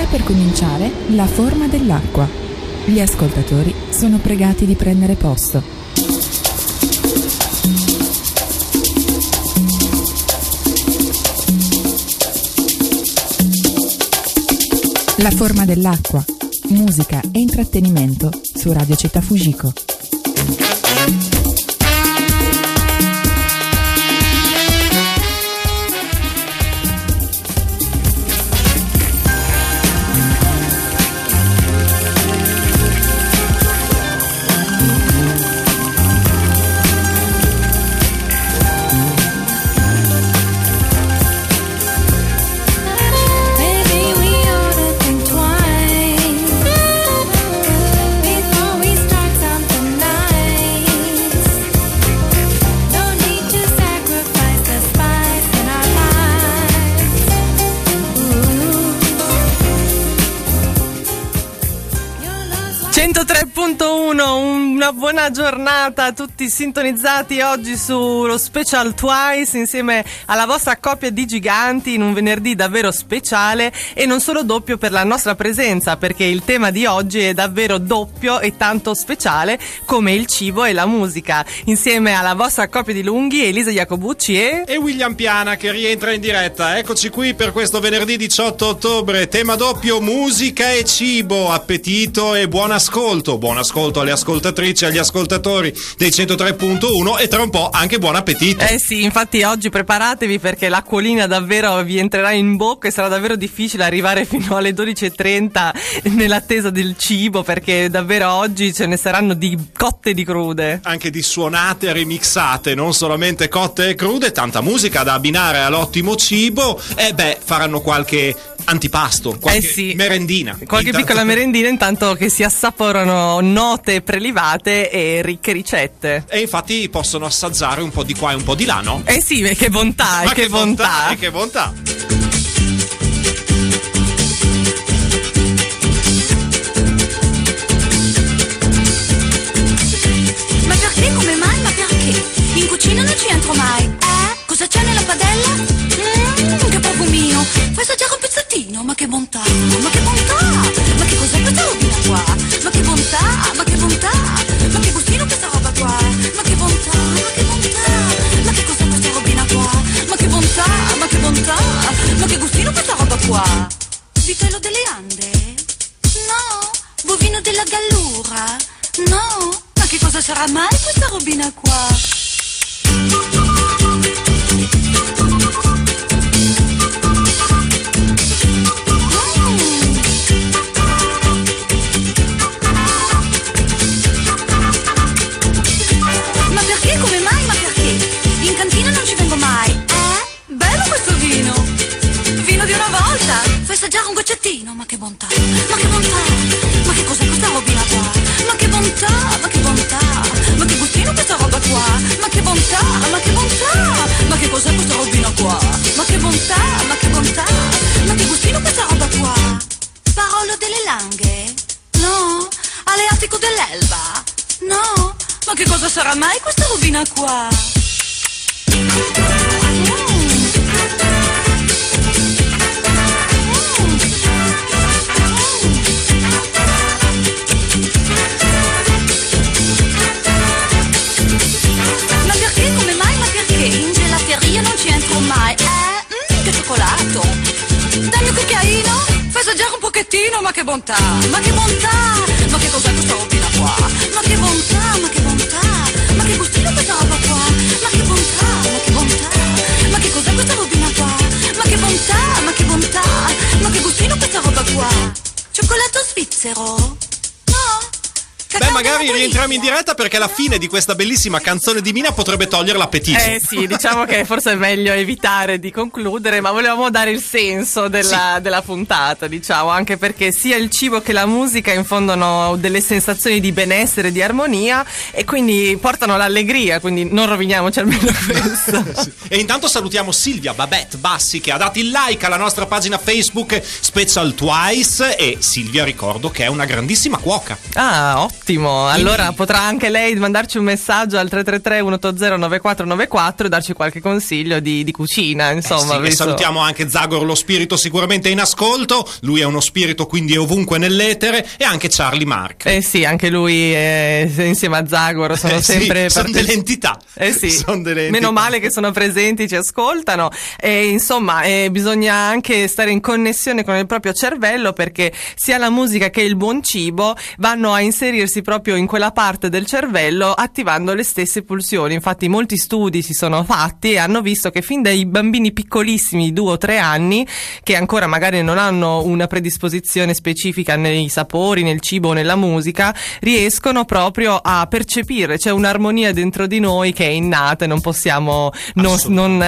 per cominciare La forma dell'acqua. Gli ascoltatori sono pregati di prendere posto. La forma dell'acqua. Musica e intrattenimento su Radio Città Fujiko. Una buona giornata a tutti sintonizzati oggi sullo Special Twice insieme alla vostra coppia di giganti in un venerdì davvero speciale e non solo doppio per la nostra presenza, perché il tema di oggi è davvero doppio e tanto speciale come il cibo e la musica, insieme alla vostra coppia di lunghi Elisa Jacobucci e William Piana che rientra in diretta. Eccoci qui per questo venerdì 18 ottobre, tema doppio musica e cibo, appetito e buon ascolto alle ascoltatrici, agli ascoltatori dei 103.1 e tra un po' anche buon appetito. Sì, infatti oggi preparatevi perché l'acquolina davvero vi entrerà in bocca e sarà davvero difficile arrivare fino alle 12.30 nell'attesa del cibo, perché davvero oggi ce ne saranno di cotte e di crude. Anche di suonate remixate, non solamente cotte e crude, tanta musica da abbinare all'ottimo cibo e faranno qualche antipasto, qualche merendina. Qualche piccola merendina intanto che si assaporano note prelibate e ricche ricette. E infatti possono assaggiare un po' di qua e un po' di là, no? Sì, che bontà, ma che bontà. Che bontà. Ma perché, come mai, ma perché? In cucina non ci entro mai. Cosa c'è nella padella? Che profumino. Fai assaggiare un pezzettino, ma che bontà, ma che bontà. Ma che cos'è questa robina qua? Ma che bontà, ma che bontà. Ma che gustino questa roba qua? Ma che bontà, ma che bontà. Ma che cos'è questa robina qua? Ma che bontà, ma che bontà. Ma che gustino questa roba qua? Vitello delle Ande? No. Bovino della Gallura? No. Ma che cosa sarà mai questa robina qua? Ma perché, come mai, ma perché? In cantina non ci vengo mai. Bello questo vino. Vino di una volta. Fai assaggiare un goccettino, ma che bontà. Ma che bontà. Ma che cos'è questa robina qua? Ma che bontà, ma che bontà. Ma che gustino questa roba qua? Ma che bontà, ma che bontà. Ma che cos'è questa robina qua? Ma che bontà, ma che bontà. Ma che gustino questa roba qua? Parolo delle Langhe? No. Aleatico dell'Elba? No. Ma che cosa sarà mai questa robina qua? Ma perché, come mai, ma perché? In gelateria non ci entro mai. Che cioccolato. Dammi un cucchiaino. Fai assaggiare un pochettino, ma che bontà. Ma che bontà. Ma che cos'è questa robina qua? Ma che bontà, ma che bontà. Ma che gustino questa roba qua? Ma che bontà, ma che bontà. Ma che cos'è questa robina qua? Ma che bontà, ma che bontà. Ma che gustino questa roba qua? Cioccolato svizzero? No. Magari rientriamo in diretta perché la fine di questa bellissima canzone di Mina potrebbe togliere l'appetito. Sì, diciamo che forse è meglio evitare di concludere, ma volevamo dare il senso della puntata, diciamo, anche perché sia il cibo che la musica infondono delle sensazioni di benessere, di armonia e quindi portano l'allegria, quindi non roviniamoci almeno questo. Sì. E intanto salutiamo Silvia Babette Bassi che ha dato il like alla nostra pagina Facebook Special Twice e Silvia ricordo che è una grandissima cuoca. Ah, ottimo. Ottimo, allora potrà anche lei mandarci un messaggio al 333 180 9494 e darci qualche consiglio di cucina, insomma. Sì, e salutiamo anche Zagor, lo spirito sicuramente in ascolto, lui è uno spirito quindi è ovunque nell'etere, e anche Charlie Mark. Sì, anche lui insieme a Zagor sono sempre... sono delle entità. Sì, sono delle entità. Meno male che sono presenti, ci ascoltano, e insomma bisogna anche stare in connessione con il proprio cervello, perché sia la musica che il buon cibo vanno a inserirsi proprio in quella parte del cervello attivando le stesse pulsioni. Infatti molti studi si sono fatti e hanno visto che fin dai bambini piccolissimi, 2 o 3 anni, che ancora magari non hanno una predisposizione specifica nei sapori, nel cibo o nella musica, riescono proprio a percepire, c'è un'armonia dentro di noi che è innata e non possiamo non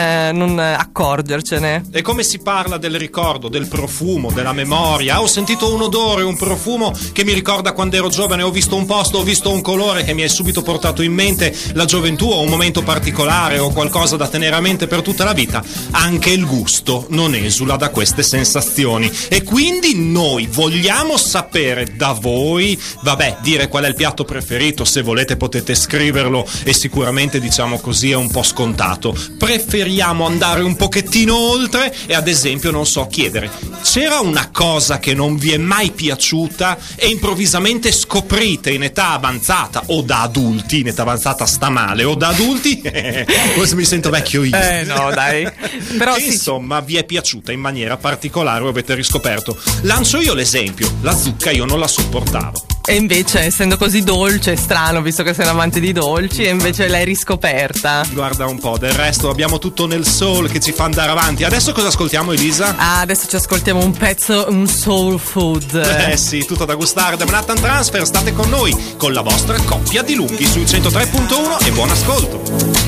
accorgercene. E come si parla del ricordo, del profumo, della memoria, ho sentito un odore, un profumo che mi ricorda quando ero giovane, ho visto un posto, ho visto un colore che mi è subito portato in mente la gioventù o un momento particolare o qualcosa da tenere a mente per tutta la vita. Anche il gusto non esula da queste sensazioni, e quindi noi vogliamo sapere da voi, dire qual è il piatto preferito, se volete potete scriverlo, e sicuramente, diciamo così, è un po' scontato. Preferiamo andare un pochettino oltre e, ad esempio, non so, chiedere: c'era una cosa che non vi è mai piaciuta e improvvisamente scoprite in età avanzata, o da adulti, in età avanzata sta male, o da adulti forse mi sento vecchio io, no dai, però che, sì, insomma, vi è piaciuta in maniera particolare o avete riscoperto. Lancio io l'esempio: la zucca io non la sopportavo, e invece, essendo così dolce, è strano visto che sei un amante di dolci, e invece l'hai riscoperta. guarda un po', del resto abbiamo tutto nel soul che ci fa andare avanti. Adesso cosa ascoltiamo, Elisa? Adesso ci ascoltiamo un pezzo, un soul food. Sì, tutto da gustare. Da Manhattan Transfer, state con noi con la vostra coppia di lunghi sui 103.1 e buon ascolto.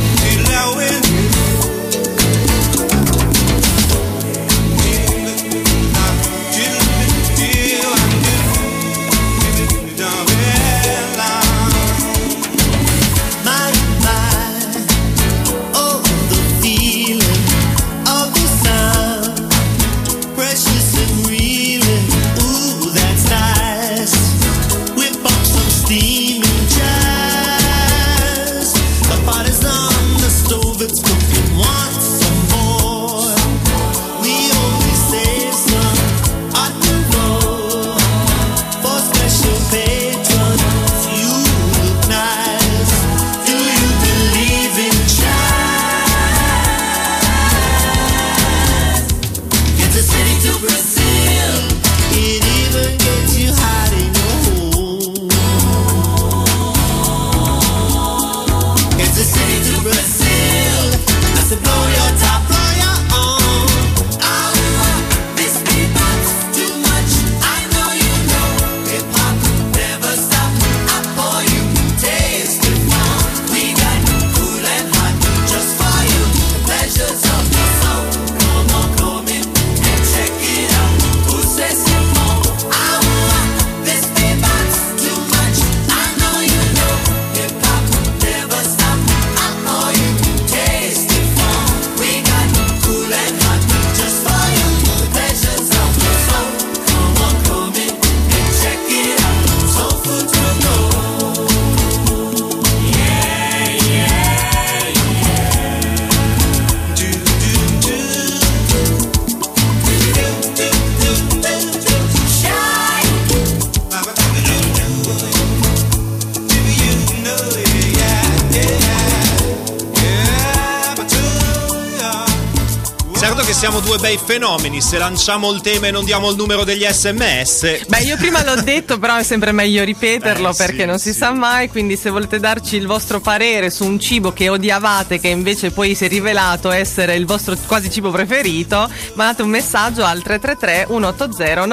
Siamo due bei fenomeni, se lanciamo il tema e non diamo il numero degli SMS. Beh, io prima l'ho detto, però è sempre meglio ripeterlo perché sì, non si sa mai, quindi se volete darci il vostro parere su un cibo che odiavate, che invece poi si è rivelato essere il vostro quasi cibo preferito, mandate un messaggio al 333 180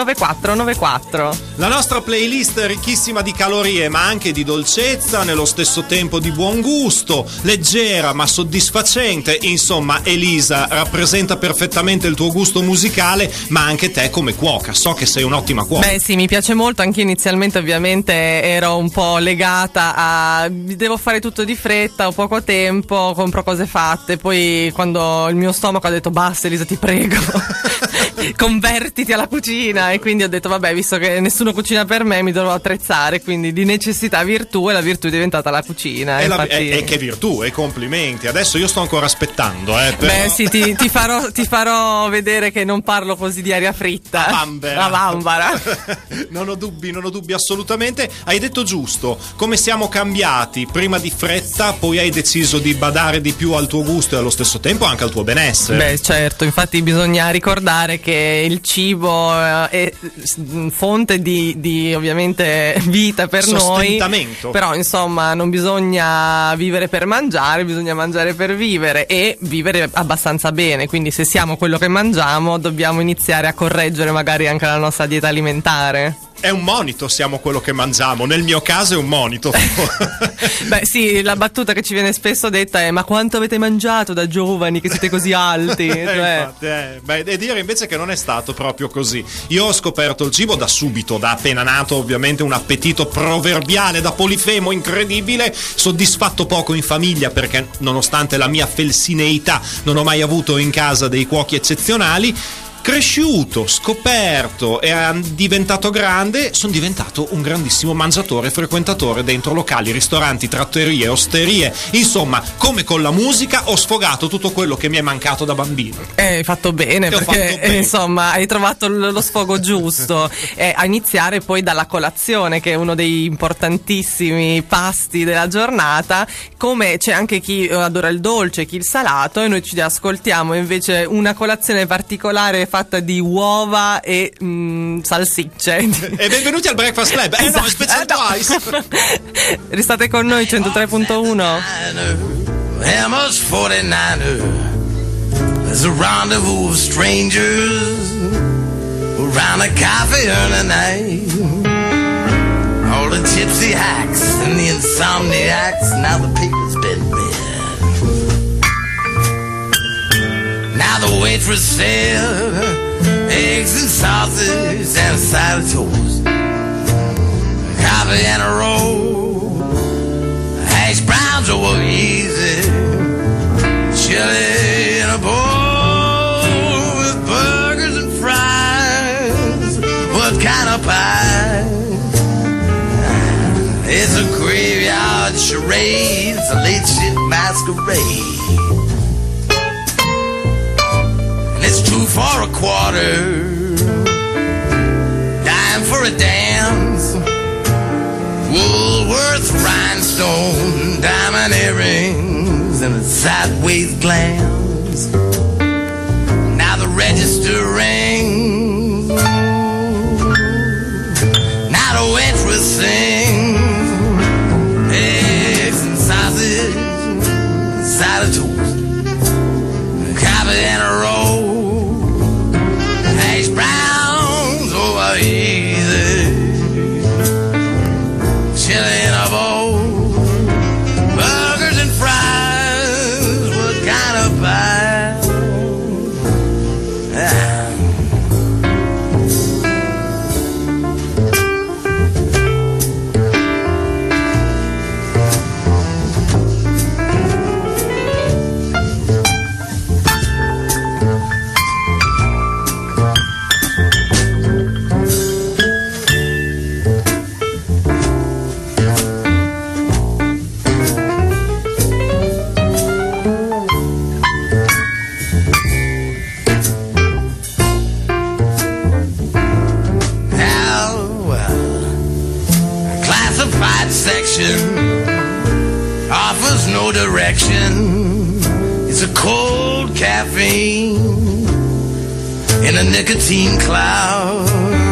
9494. La nostra playlist è ricchissima di calorie, ma anche di dolcezza, nello stesso tempo di buon gusto, leggera ma soddisfacente. Insomma, Elisa rappresenta perfettamente il tuo gusto musicale, ma anche te come cuoca. So che sei un'ottima cuoca. Beh sì, mi piace molto. Anche inizialmente ovviamente ero un po' legata a devo fare tutto di fretta, ho poco tempo, compro cose fatte. Poi quando il mio stomaco ha detto basta Elisa ti prego convertiti alla cucina, e quindi ho detto vabbè, visto che nessuno cucina per me, mi dovrò attrezzare, quindi di necessità virtù, e la virtù è diventata la cucina. E che virtù, e complimenti. Adesso io sto ancora aspettando, però... Beh sì, ti farò vedere che non parlo così di aria fritta. La bambara. Non ho dubbi assolutamente. Hai detto giusto, come siamo cambiati, prima di fretta, poi hai deciso di badare di più al tuo gusto e allo stesso tempo anche al tuo benessere. Beh certo, infatti bisogna ricordare che il cibo è fonte di ovviamente vita per noi, però insomma non bisogna vivere per mangiare, bisogna mangiare per vivere e vivere abbastanza bene, quindi se siamo quello che mangiamo dobbiamo iniziare a correggere magari anche la nostra dieta alimentare. È un monito, siamo quello che mangiamo. Nel mio caso è un monito. Beh sì, la battuta che ci viene spesso detta è: ma quanto avete mangiato da giovani che siete così alti? Infatti, e dire invece che non è stato proprio così. Io ho scoperto il cibo da subito, da appena nato, ovviamente un appetito proverbiale da Polifemo incredibile, soddisfatto poco in famiglia perché nonostante la mia felsineità non ho mai avuto in casa dei cuochi eccezionali. Cresciuto, scoperto e diventato grande, sono diventato un grandissimo mangiatore e frequentatore dentro locali, ristoranti, trattorie, osterie. Insomma, come con la musica, ho sfogato tutto quello che mi è mancato da bambino. Hai fatto bene, perché insomma hai trovato lo sfogo giusto. A iniziare poi dalla colazione, che è uno dei importantissimi pasti della giornata. Come c'è anche chi adora il dolce, chi il salato, e noi ci ascoltiamo invece una colazione particolare fatta di uova e salsicce. E benvenuti al Breakfast Club. Esatto. No, Special Twice. Restate con noi, 103.1. Emma's 49er. There's a rendezvous of strangers around a coffee early night. All the gypsy hacks and the insomniacs. Now the people's been read. Now the waitress said eggs and sausage and a side of toast, coffee and a roll, hash browns over easy, chili in a bowl with burgers and fries. What kind of pie? It's a graveyard charade, it's a late shit masquerade. It's 2 for a quarter, dime for a dance, Woolworth rhinestone, diamond earrings, and a sideways glance. Now the register rings, now the waitress sings, eggs and sausage, side of toast, coffee and a roll, browns over easy, chili in a bowl, burgers and fries. What kind of pie? Offers no direction. It's a cold caffeine in a nicotine cloud.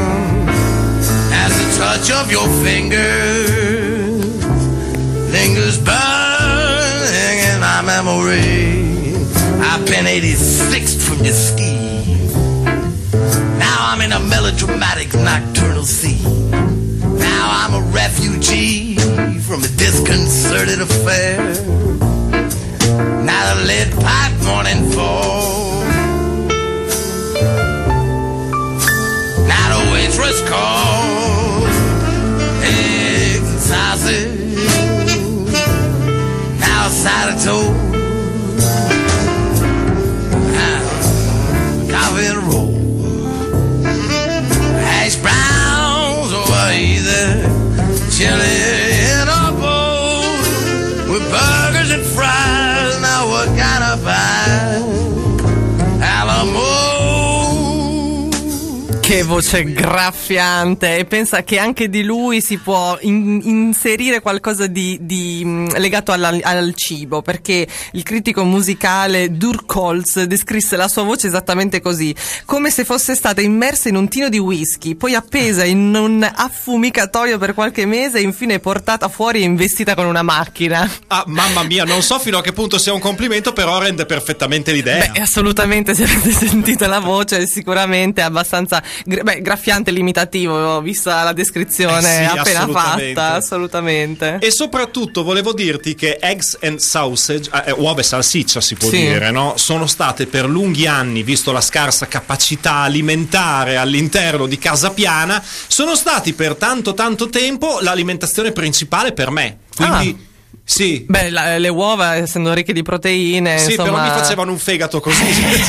As the touch of your fingers lingers burning in my memory. I've been 86th from your scheme. Now I'm in a melodramatic nocturnal scene. Now I'm a refugee from a disconcerted affair. Now the lead pipe morning fall. Now the waitress calls eggs and sausage. Now a side of toast. Now coffee and a roll. Che voce graffiante, e pensa che anche di lui si può inserire qualcosa di legato al cibo, perché il critico musicale Durkolz descrisse la sua voce esattamente così: come se fosse stata immersa in un tino di whisky, poi appesa in un affumicatoio per qualche mese e infine portata fuori e investita con una macchina. Ah, mamma mia, non so fino a che punto sia un complimento, però rende perfettamente l'idea. Beh, assolutamente, se avete sentito la voce, sicuramente abbastanza graffiante, limitativo, vista la descrizione appena fatta, assolutamente. E soprattutto volevo dirti che eggs and sausage, uova e salsiccia si può dire, no? Sono state per lunghi anni, visto la scarsa capacità alimentare all'interno di Casa Piana, sono stati per tanto tempo l'alimentazione principale per me. Quindi sì. Beh, le uova, essendo ricche di proteine, sì, insomma... però mi facevano un fegato così.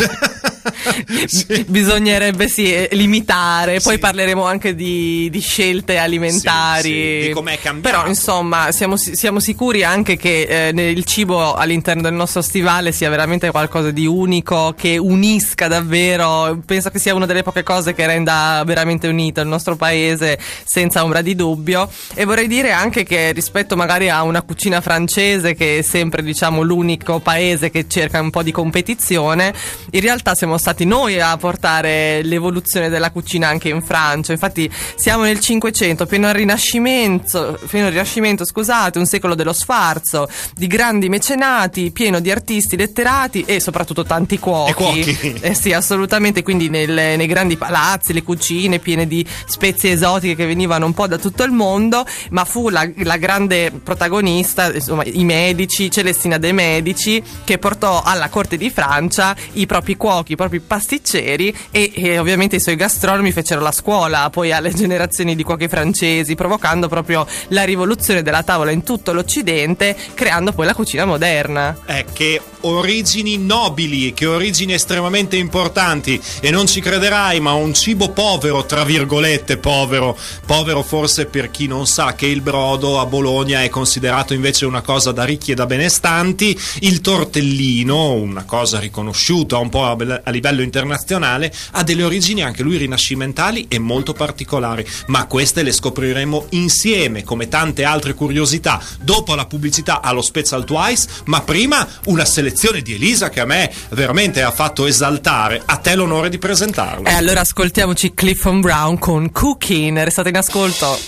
Sì. Bisognerebbe limitare. Poi parleremo anche di scelte alimentari, di com'è cambiato. Però insomma siamo sicuri anche che il cibo all'interno del nostro stivale sia veramente qualcosa di unico, che unisca davvero. Penso che sia una delle poche cose che renda veramente unito il nostro paese, senza ombra di dubbio. E vorrei dire anche che rispetto magari a una cucina francese, che è sempre, diciamo, l'unico paese che cerca un po' di competizione, in realtà siamo stati noi a portare l'evoluzione della cucina anche in Francia. Infatti siamo nel 500, pieno Rinascimento, scusate, un secolo dello sfarzo, di grandi mecenati, pieno di artisti letterati e soprattutto tanti cuochi. Sì, assolutamente. Quindi nei grandi palazzi, le cucine piene di spezie esotiche che venivano un po' da tutto il mondo, ma fu la grande protagonista, insomma, i Medici, Celestina de' Medici, che portò alla corte di Francia i propri cuochi, i propri pasticceri e ovviamente i suoi gastronomi fecero la scuola poi alle generazioni di cuochi francesi, provocando proprio la rivoluzione della tavola in tutto l'Occidente, creando poi la cucina moderna. Che origini nobili, che origini estremamente importanti, e non ci crederai, ma un cibo povero, tra virgolette povero forse per chi non sa che il brodo a Bologna è considerato invece una cosa da ricchi e da benestanti. Il tortellino, una cosa riconosciuta un po' a livello internazionale, ha delle origini anche lui rinascimentali e molto particolari, ma queste le scopriremo insieme, come tante altre curiosità, dopo la pubblicità allo Special Twice. Ma prima una selezione di Elisa che a me veramente ha fatto esaltare. A te l'onore di presentarlo. E allora ascoltiamoci Clifton Brown con Cooking. Restate in ascolto.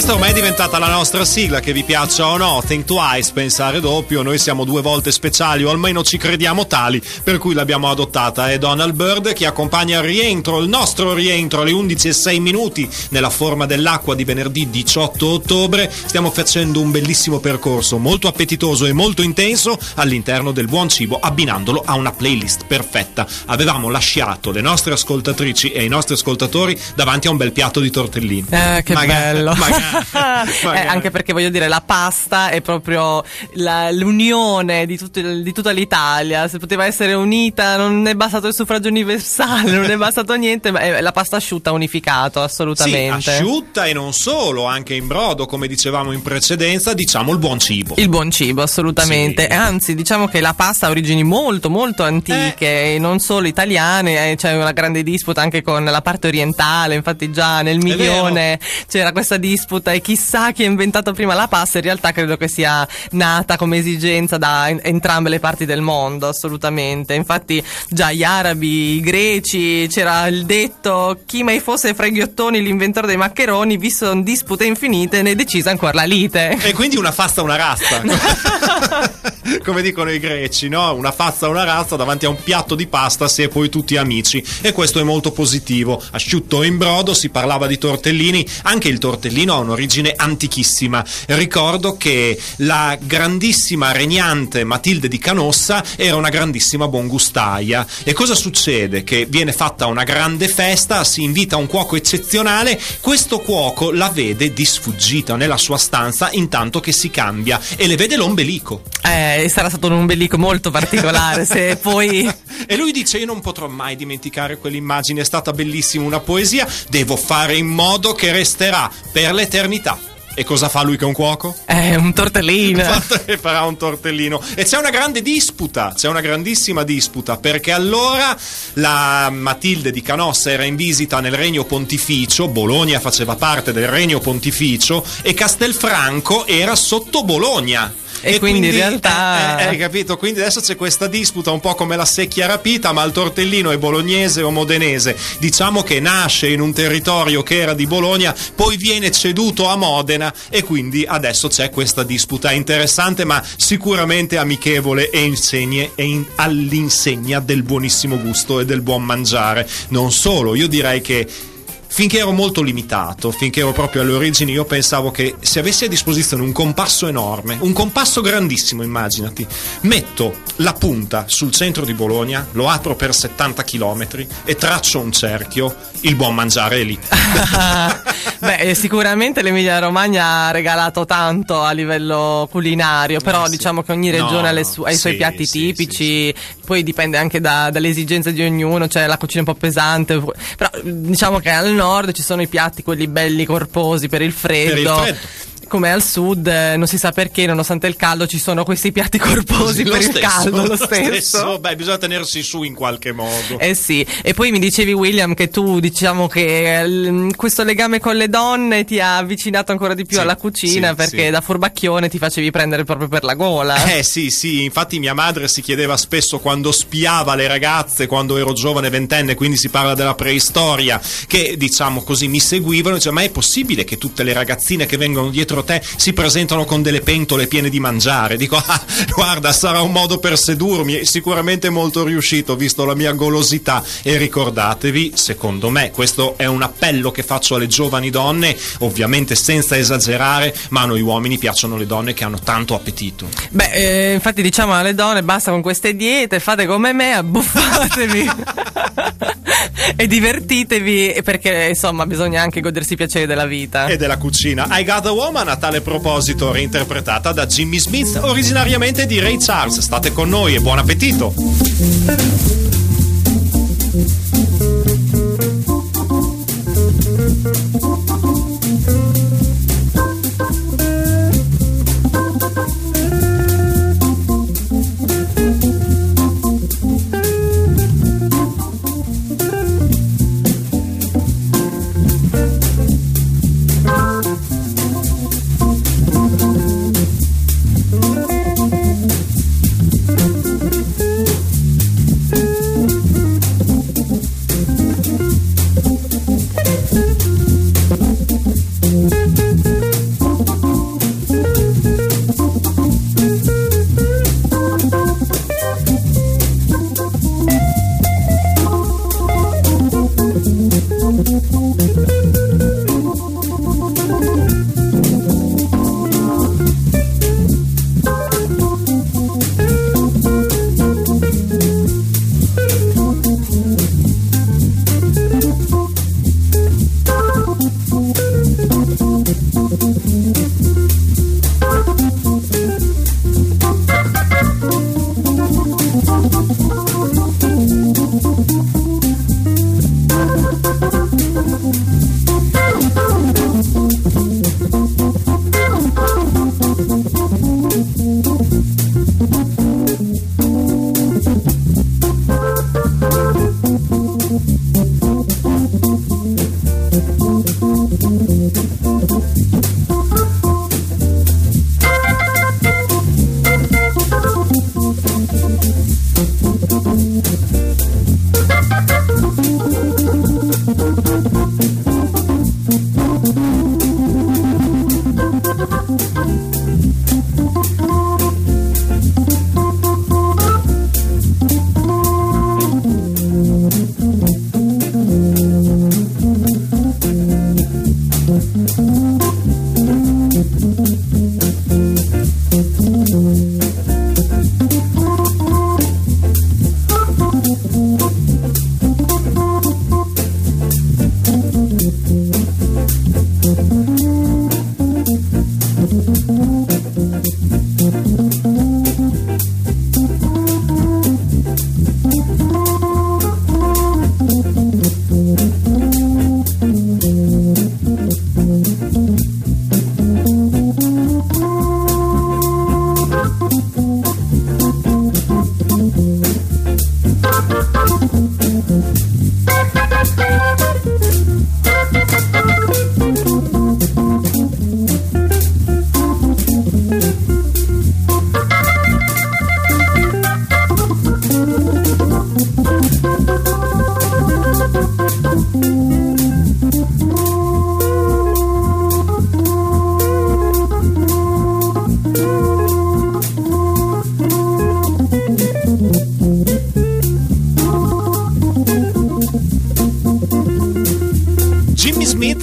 Questa ormai è diventata la nostra sigla, che vi piaccia o no, Think Twice, pensare doppio. Noi siamo 2 volte speciali, o almeno ci crediamo tali, per cui l'abbiamo adottata. È Donald Byrd che accompagna il nostro rientro alle 11:06 nella forma dell'acqua di venerdì 18 ottobre. Stiamo facendo un bellissimo percorso, molto appetitoso e molto intenso all'interno del buon cibo, abbinandolo a una playlist perfetta. Avevamo lasciato le nostre ascoltatrici e i nostri ascoltatori davanti a un bel piatto di tortellini. Che bello. Magari. Anche perché voglio dire, la pasta è proprio l'unione di tutta l'Italia. Se poteva essere unita, non è bastato il suffragio universale, non è bastato niente, ma la pasta asciutta ha unificato assolutamente. Sì, asciutta e non solo, anche in brodo, come dicevamo in precedenza, diciamo il buon cibo. Il buon cibo, assolutamente. Sì. Anzi, diciamo che la pasta ha origini molto molto antiche, e non solo italiane, c'è una grande disputa anche con la parte orientale. Infatti già nel milione c'era questa disputa, e chissà chi ha inventato prima la pasta. In realtà credo che sia nata come esigenza da entrambe le parti del mondo, assolutamente. Infatti già gli arabi, i greci, c'era il detto: chi mai fosse fra i ghiottoni l'inventore dei maccheroni, visto dispute infinite, ne decise ancora la lite. E quindi una fasta, una razza. Come dicono i greci, no? Una fazza, una razza, davanti a un piatto di pasta si è poi tutti amici, e questo è molto positivo. Asciutto in brodo, si parlava di tortellini. Anche il tortellino ha un'origine antichissima. Ricordo che la grandissima regnante Matilde di Canossa era una grandissima buongustaia. E cosa succede? Che viene fatta una grande festa, si invita un cuoco eccezionale. Questo cuoco la vede di sfuggita nella sua stanza intanto che si cambia, e le vede l'ombelico. Sarà stato un ombelico molto particolare, se poi... E lui dice: io non potrò mai dimenticare quell'immagine, è stata bellissima, una poesia, devo fare in modo che resterà per l'eternità. E cosa fa lui che è un cuoco? Un tortellino. E farà un tortellino. E c'è una grande disputa, c'è una grandissima disputa, perché allora la Matilde di Canossa era in visita nel Regno Pontificio, Bologna faceva parte del Regno Pontificio, e Castelfranco era sotto Bologna. E quindi in realtà hai capito? Quindi adesso c'è questa disputa, un po' come la secchia rapita, ma il tortellino è bolognese o modenese. Diciamo che nasce in un territorio che era di Bologna, poi viene ceduto a Modena, e quindi adesso c'è questa disputa interessante, ma sicuramente amichevole, e all'insegna del buonissimo gusto e del buon mangiare. Non solo, io direi che finché ero molto limitato, finché ero proprio alle origini, io pensavo che se avessi a disposizione un compasso enorme, un compasso grandissimo, immaginati, metto la punta sul centro di Bologna, lo apro per 70 chilometri e traccio un cerchio, il buon mangiare è lì. Beh, sicuramente l'Emilia Romagna ha regalato tanto a livello culinario, però sì. Diciamo che ogni regione ha i suoi piatti tipici, poi dipende anche dalle esigenze di ognuno, cioè la cucina un po' pesante, però diciamo che al nord ci sono i piatti, quelli belli corposi per il freddo. Come al sud, non si sa perché, nonostante il caldo, ci sono questi piatti corposi per il caldo, lo stesso. Beh, bisogna tenersi su in qualche modo. Sì, e poi mi dicevi, William, che tu, diciamo che questo legame con le donne ti ha avvicinato ancora di più alla cucina, perché da furbacchione ti facevi prendere proprio per la gola. Sì, infatti mia madre si chiedeva spesso, quando spiava le ragazze, quando ero giovane, ventenne, quindi si parla della preistoria, che diciamo così mi seguivano, e diceva: ma è possibile che tutte le ragazzine che vengono dietro te si presentano con delle pentole piene di mangiare? Dico: guarda, sarà un modo per sedurmi, sicuramente molto riuscito visto la mia golosità. E ricordatevi, secondo me questo è un appello che faccio alle giovani donne, ovviamente senza esagerare, ma a noi uomini piacciono le donne che hanno tanto appetito. Beh, infatti diciamo alle donne: basta con queste diete, fate come me, abbuffatevi e divertitevi, perché insomma bisogna anche godersi i piaceri della vita e della cucina. I Got a Woman, a tale proposito, reinterpretata da Jimmy Smith, originariamente di Ray Charles. State con noi e buon appetito.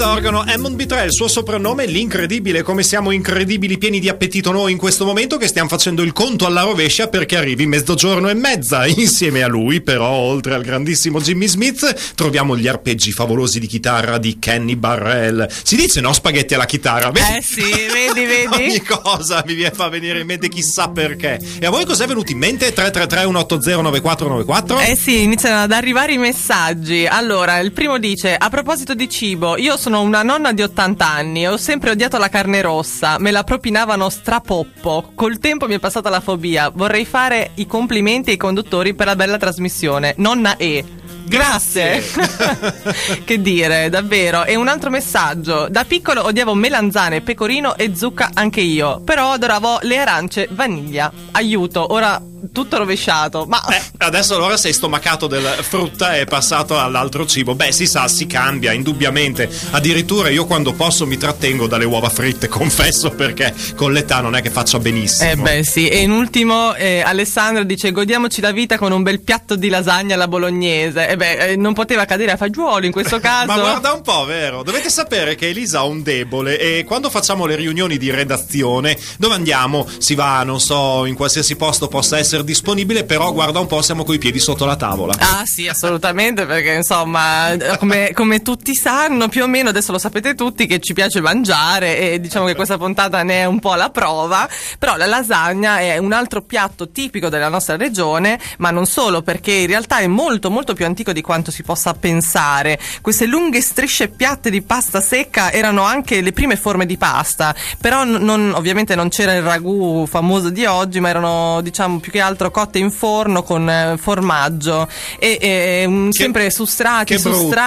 quest'organo Hammond B3, il suo soprannome l'incredibile. Come siamo incredibili, pieni di appetito noi in questo momento che stiamo facendo il conto alla rovescia perché arrivi 12:30. Insieme a lui però, oltre al grandissimo Jimmy Smith, troviamo gli arpeggi favolosi di chitarra di Kenny Barrell. Si dice no spaghetti alla chitarra? Sì, vedi. Ogni cosa mi fa venire in mente chissà perché. E a voi cos'è venuto in mente? 333-180-9494? Sì, iniziano ad arrivare i messaggi. Allora, il primo dice: a proposito di cibo, io sono una nonna di 80 anni e ho sempre odiato la carne rossa, me la propinavano strapoppo. Col tempo mi è passata la fobia. Vorrei fare i complimenti ai conduttori per la bella trasmissione. Nonna E. Grazie. Che dire, davvero. E un altro messaggio: da piccolo odiavo melanzane, pecorino e zucca anche io, però adoravo le arance vaniglia. Aiuto, ora tutto rovesciato. Ma adesso allora sei stomacato del frutta e passato all'altro cibo. Beh, si sa, si cambia indubbiamente. Addirittura io quando posso mi trattengo dalle uova fritte, confesso, perché con l'età non è che faccia benissimo. Sì. E in ultimo Alessandro dice: godiamoci la vita con un bel piatto di lasagna alla bolognese. Non poteva cadere a fagiolo in questo caso. Ma guarda un po', vero? Dovete sapere che Elisa ha un debole e quando facciamo le riunioni di redazione, dove andiamo? Si va, non so, in qualsiasi posto possa essere disponibile, però guarda un po', siamo coi piedi sotto la tavola. Sì, assolutamente, perché insomma, come tutti sanno, più o meno, adesso lo sapete tutti, che ci piace mangiare e diciamo che questa puntata ne è un po' la prova. Però la lasagna è un altro piatto tipico della nostra regione, ma non solo, perché in realtà è molto molto più antico di quanto si possa pensare. Queste lunghe strisce piatte di pasta secca erano anche le prime forme di pasta, però ovviamente non c'era il ragù famoso di oggi, ma erano, diciamo, più che altro cotte in forno con formaggio e sempre sustrati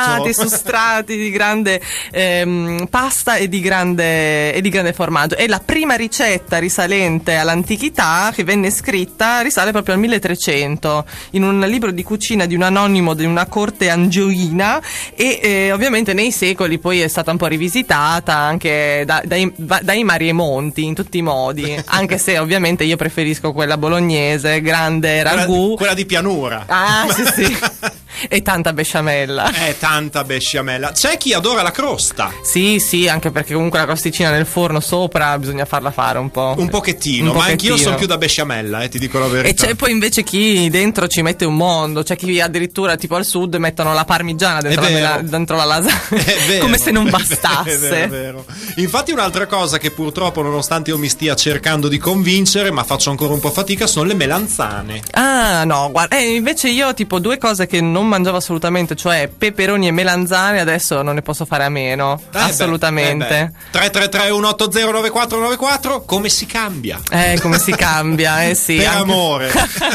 di grande pasta e di grande formaggio. E la prima ricetta risalente all'antichità, che venne scritta, risale proprio al 1300 in un libro di cucina di un anonimo di una corte angioina e ovviamente nei secoli poi è stata un po' rivisitata anche dai mari e monti in tutti i modi, anche se ovviamente io preferisco quella bolognese, grande ragù, quella di pianura. Sì. E tanta besciamella. Tanta besciamella. C'è chi adora la crosta. Sì, anche perché comunque la crosticina nel forno sopra bisogna farla fare un po'. Un pochettino, ma anch'io sono più da besciamella, ti dico la verità. E c'è poi invece chi dentro ci mette un mondo, c'è chi addirittura tipo al sud mettono la parmigiana dentro la lasagna. Come se non bastasse. È vero. Infatti un'altra cosa che purtroppo, nonostante io mi stia cercando di convincere, ma faccio ancora un po' fatica, sono le melanzane. No, guarda, invece io tipo due cose che non mangiavo assolutamente, cioè peperoni e melanzane, adesso non ne posso fare a meno. Assolutamente. 333-180-9494. Come si cambia? Come si cambia, sì. Per anche... amore.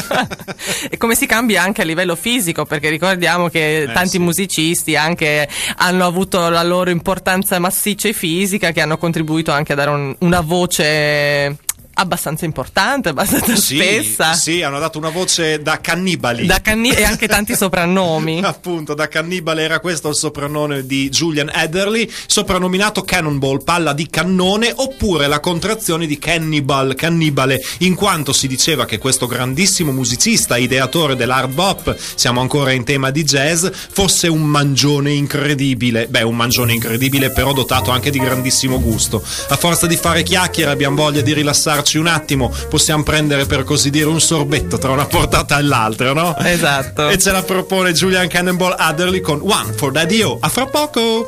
E come si cambia anche a livello fisico, perché ricordiamo che tanti musicisti anche hanno avuto la loro importanza massiccia e fisica, che hanno contribuito anche a dare una voce abbastanza importante, abbastanza spessa. Sì, hanno dato una voce da cannibali. E anche tanti soprannomi. Appunto, da cannibale era questo il soprannome di Julian Adderley, soprannominato Cannonball, palla di cannone, oppure la contrazione di cannibal, cannibale, in quanto si diceva che questo grandissimo musicista, ideatore dell'hard bop, siamo ancora in tema di jazz, fosse un mangione incredibile. Un mangione incredibile, però dotato anche di grandissimo gusto. A forza di fare chiacchiere abbiamo voglia di rilassarci un attimo, possiamo prendere per così dire un sorbetto tra una portata e l'altra, no? Esatto. E ce la propone Julian Cannonball Adderley con One for Daddy-O. A fra poco!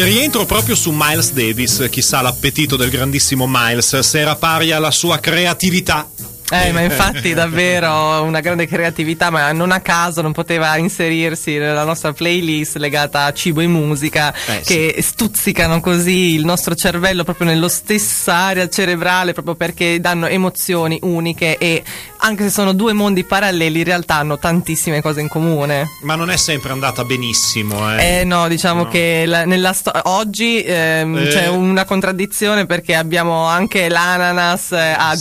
Rientro proprio su Miles Davis, chissà l'appetito del grandissimo Miles, se era pari alla sua creatività. Ma infatti davvero una grande creatività, ma non a caso non poteva inserirsi nella nostra playlist legata a cibo e musica, che stuzzicano così il nostro cervello proprio nello stessa area cerebrale, proprio perché danno emozioni uniche e anche se sono due mondi paralleli in realtà hanno tantissime cose in comune. Ma non è sempre andata benissimo, no, diciamo che oggi c'è una contraddizione, perché abbiamo anche l'ananas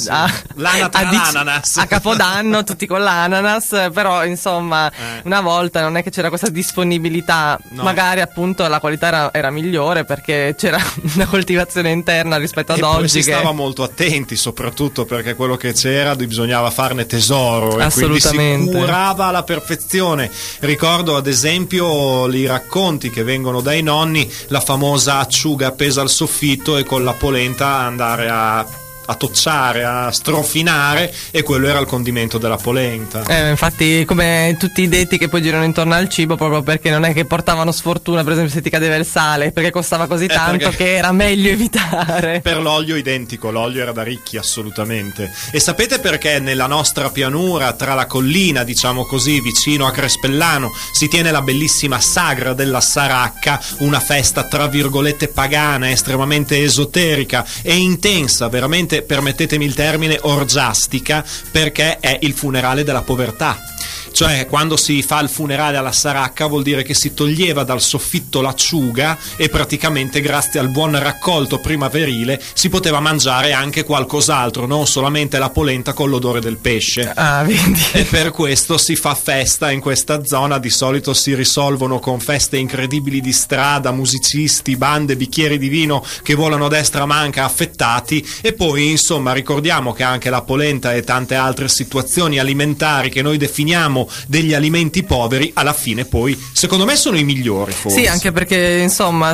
a Capodanno, tutti con l'ananas, però insomma una volta non è che c'era questa disponibilità, magari appunto la qualità era migliore perché c'era una coltivazione interna rispetto ad oggi. Si stava molto attenti, soprattutto perché quello che c'era bisognava farne tesoro e quindi si curava alla perfezione. Ricordo ad esempio i racconti che vengono dai nonni, la famosa acciuga appesa al soffitto e con la polenta andare a tocciare, a strofinare, e quello era il condimento della polenta. Infatti, come tutti i detti che poi girano intorno al cibo, proprio perché non è che portavano sfortuna, per esempio se ti cadeva il sale, perché costava così tanto che era meglio evitare. Per l'olio identico, l'olio era da ricchi assolutamente. E sapete perché nella nostra pianura, tra la collina, diciamo così, vicino a Crespellano, si tiene la bellissima sagra della Saracca, una festa tra virgolette pagana, estremamente esoterica e intensa, veramente, permettetemi il termine, orgiastica, perché è il funerale della povertà. Cioè, quando si fa il funerale alla Saracca vuol dire che si toglieva dal soffitto l'acciuga e praticamente grazie al buon raccolto primaverile si poteva mangiare anche qualcos'altro, non solamente la polenta con l'odore del pesce. Vedi. E per questo si fa festa in questa zona. Di solito si risolvono con feste incredibili di strada, musicisti, bande, bicchieri di vino che volano a destra manca affettati, e poi insomma ricordiamo che anche la polenta e tante altre situazioni alimentari che noi definiamo degli alimenti poveri, alla fine poi secondo me sono i migliori, forse. Sì, anche perché insomma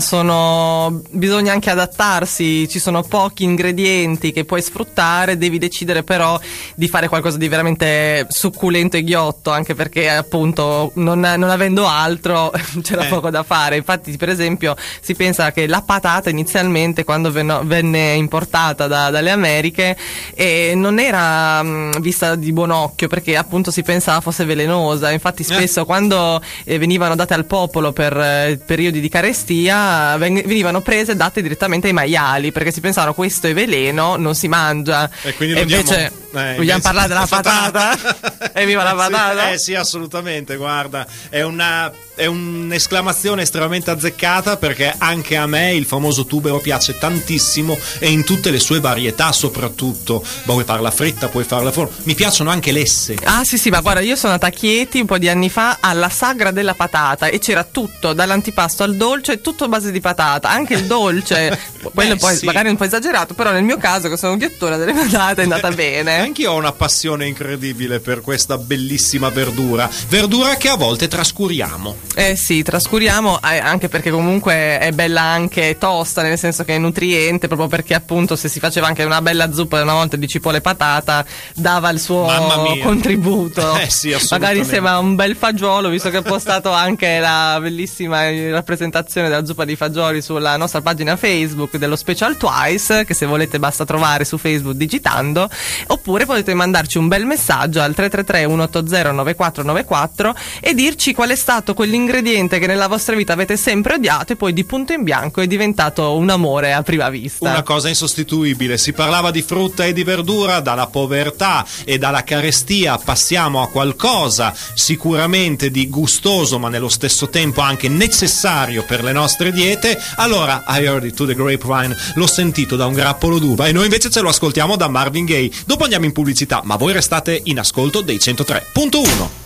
bisogna anche adattarsi, ci sono pochi ingredienti che puoi sfruttare, devi decidere però di fare qualcosa di veramente succulento e ghiotto, anche perché appunto non avendo altro c'era poco da fare. Infatti per esempio si pensa che la patata inizialmente, quando venne importata dalle Americhe, non era vista di buon occhio, perché appunto si pensava fosse velenosa. Infatti spesso quando venivano date al popolo per periodi di carestia venivano prese e date direttamente ai maiali, perché si pensavano questo è veleno, non si mangia. E quindi invece vogliamo parlare della patata? Evviva la patata? Sì, assolutamente, guarda, è un'esclamazione estremamente azzeccata, perché anche a me il famoso tubero piace tantissimo e in tutte le sue varietà, soprattutto puoi farla fritta, puoi farla forno, mi piacciono anche lesse. Sì, ma guarda, io sono andata a Chieti un po' di anni fa alla sagra della patata e c'era tutto, dall'antipasto al dolce, tutto a base di patata, anche il dolce. Quello poi magari un po' esagerato, però nel mio caso, che sono un ghiottone delle patate, è andata bene. Anch'io ho una passione incredibile per questa bellissima verdura che a volte trascuriamo. Sì, trascuriamo, anche perché comunque è bella anche tosta, nel senso che è nutriente, proprio perché appunto se si faceva anche una bella zuppa una volta di cipolle e patata dava il suo contributo. Sì, magari sembra un bel fagiolo, visto che ho postato anche la bellissima rappresentazione della zuppa di fagioli sulla nostra pagina Facebook dello Special Twice, che se volete basta trovare su Facebook digitando, oppure potete mandarci un bel messaggio al 333 180 9494 e dirci qual è stato quell'ingrediente che nella vostra vita avete sempre odiato e poi di punto in bianco è diventato un amore a prima vista. Una cosa insostituibile. Si parlava di frutta e di verdura, dalla povertà e dalla carestia passiamo a qualcosa sicuramente di gustoso, ma nello stesso tempo anche necessario per le nostre diete. Allora, I heard it to the grapevine, l'ho sentito da un grappolo d'uva, e noi invece ce lo ascoltiamo da Marvin Gaye. Dopo andiamo in pubblicità, ma voi restate in ascolto dei 103.1.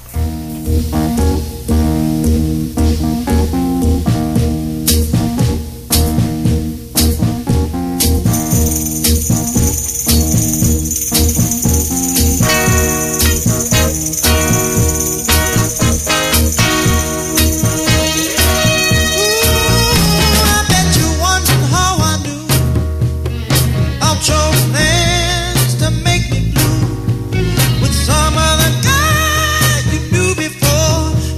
Some other guy you knew before.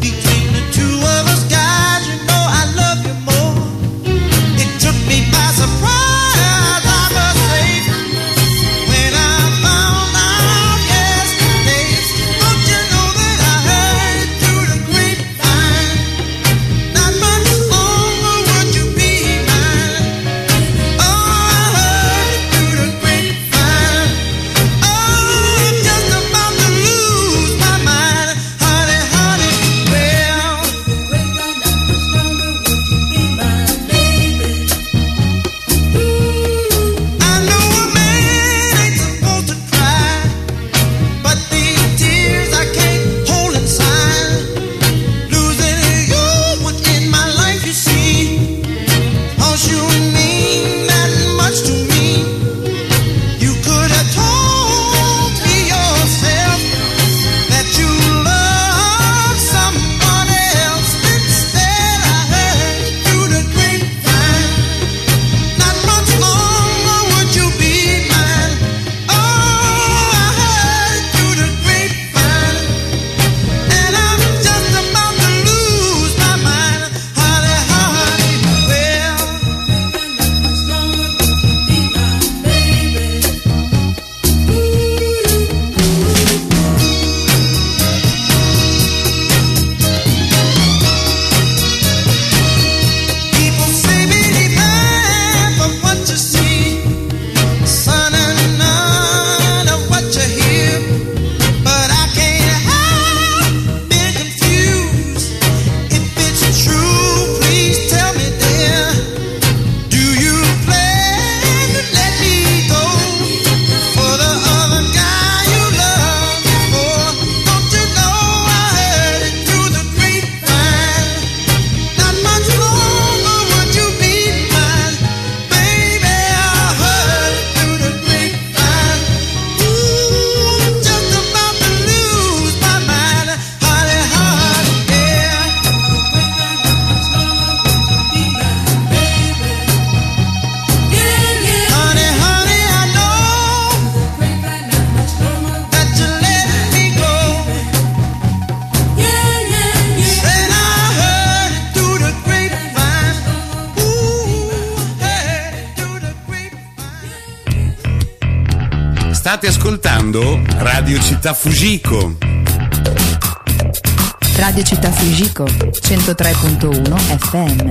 State ascoltando Radio Città Fujiko. Radio Città Fujiko 103.1 FM.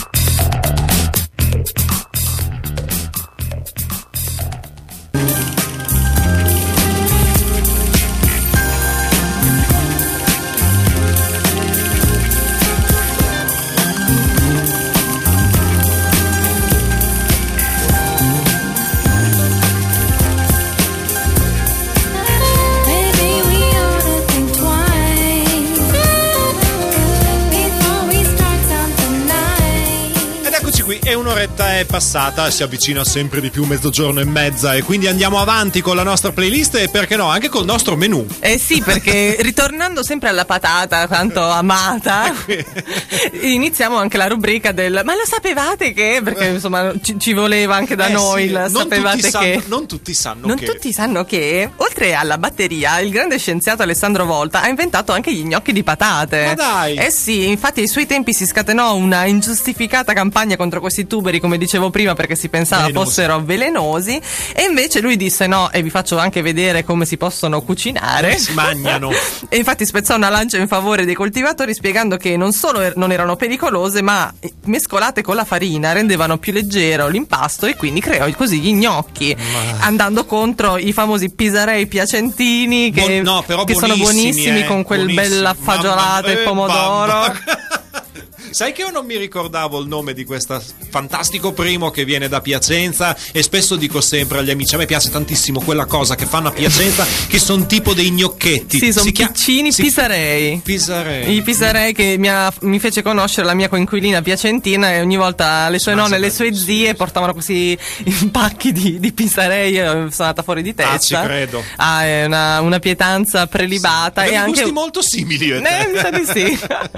E un'oretta è passata, si avvicina sempre di più mezzogiorno e mezza, e quindi andiamo avanti con la nostra playlist e perché no anche col nostro menù. Sì, perché ritornando sempre alla patata tanto amata, iniziamo anche la rubrica del ma lo sapevate che, perché insomma ci voleva anche da noi, sì, sapevate che non tutti sanno che oltre alla batteria il grande scienziato Alessandro Volta ha inventato anche gli gnocchi di patate. Ma dai! Sì, infatti ai suoi tempi si scatenò una ingiustificata campagna contro questi tuberi, come dicevo prima, perché si pensava fossero velenosi, e invece lui disse no, e vi faccio anche vedere come si possono cucinare. Si mangiano. E infatti spezzò una lancia in favore dei coltivatori, spiegando che non solo non erano pericolose, ma mescolate con la farina rendevano più leggero l'impasto, e quindi creò così gli gnocchi, andando contro i famosi pisarei piacentini che sono buonissimi con quel bella fagiolata e pomodoro. Sai che io non mi ricordavo il nome di questo fantastico primo che viene da Piacenza, e spesso dico sempre agli amici, a me piace tantissimo quella cosa che fanno a Piacenza, che sono tipo dei gnocchetti. Sì, sono piccini pisarei. I pisarei che mi fece conoscere la mia coinquilina piacentina, e ogni volta le sue nonne e le sue zie portavano questi pacchi di pisarei. Io sono andata fuori di testa. Ci credo. È una pietanza prelibata. Sì. E anche gusti molto simili. Mi sa di sì.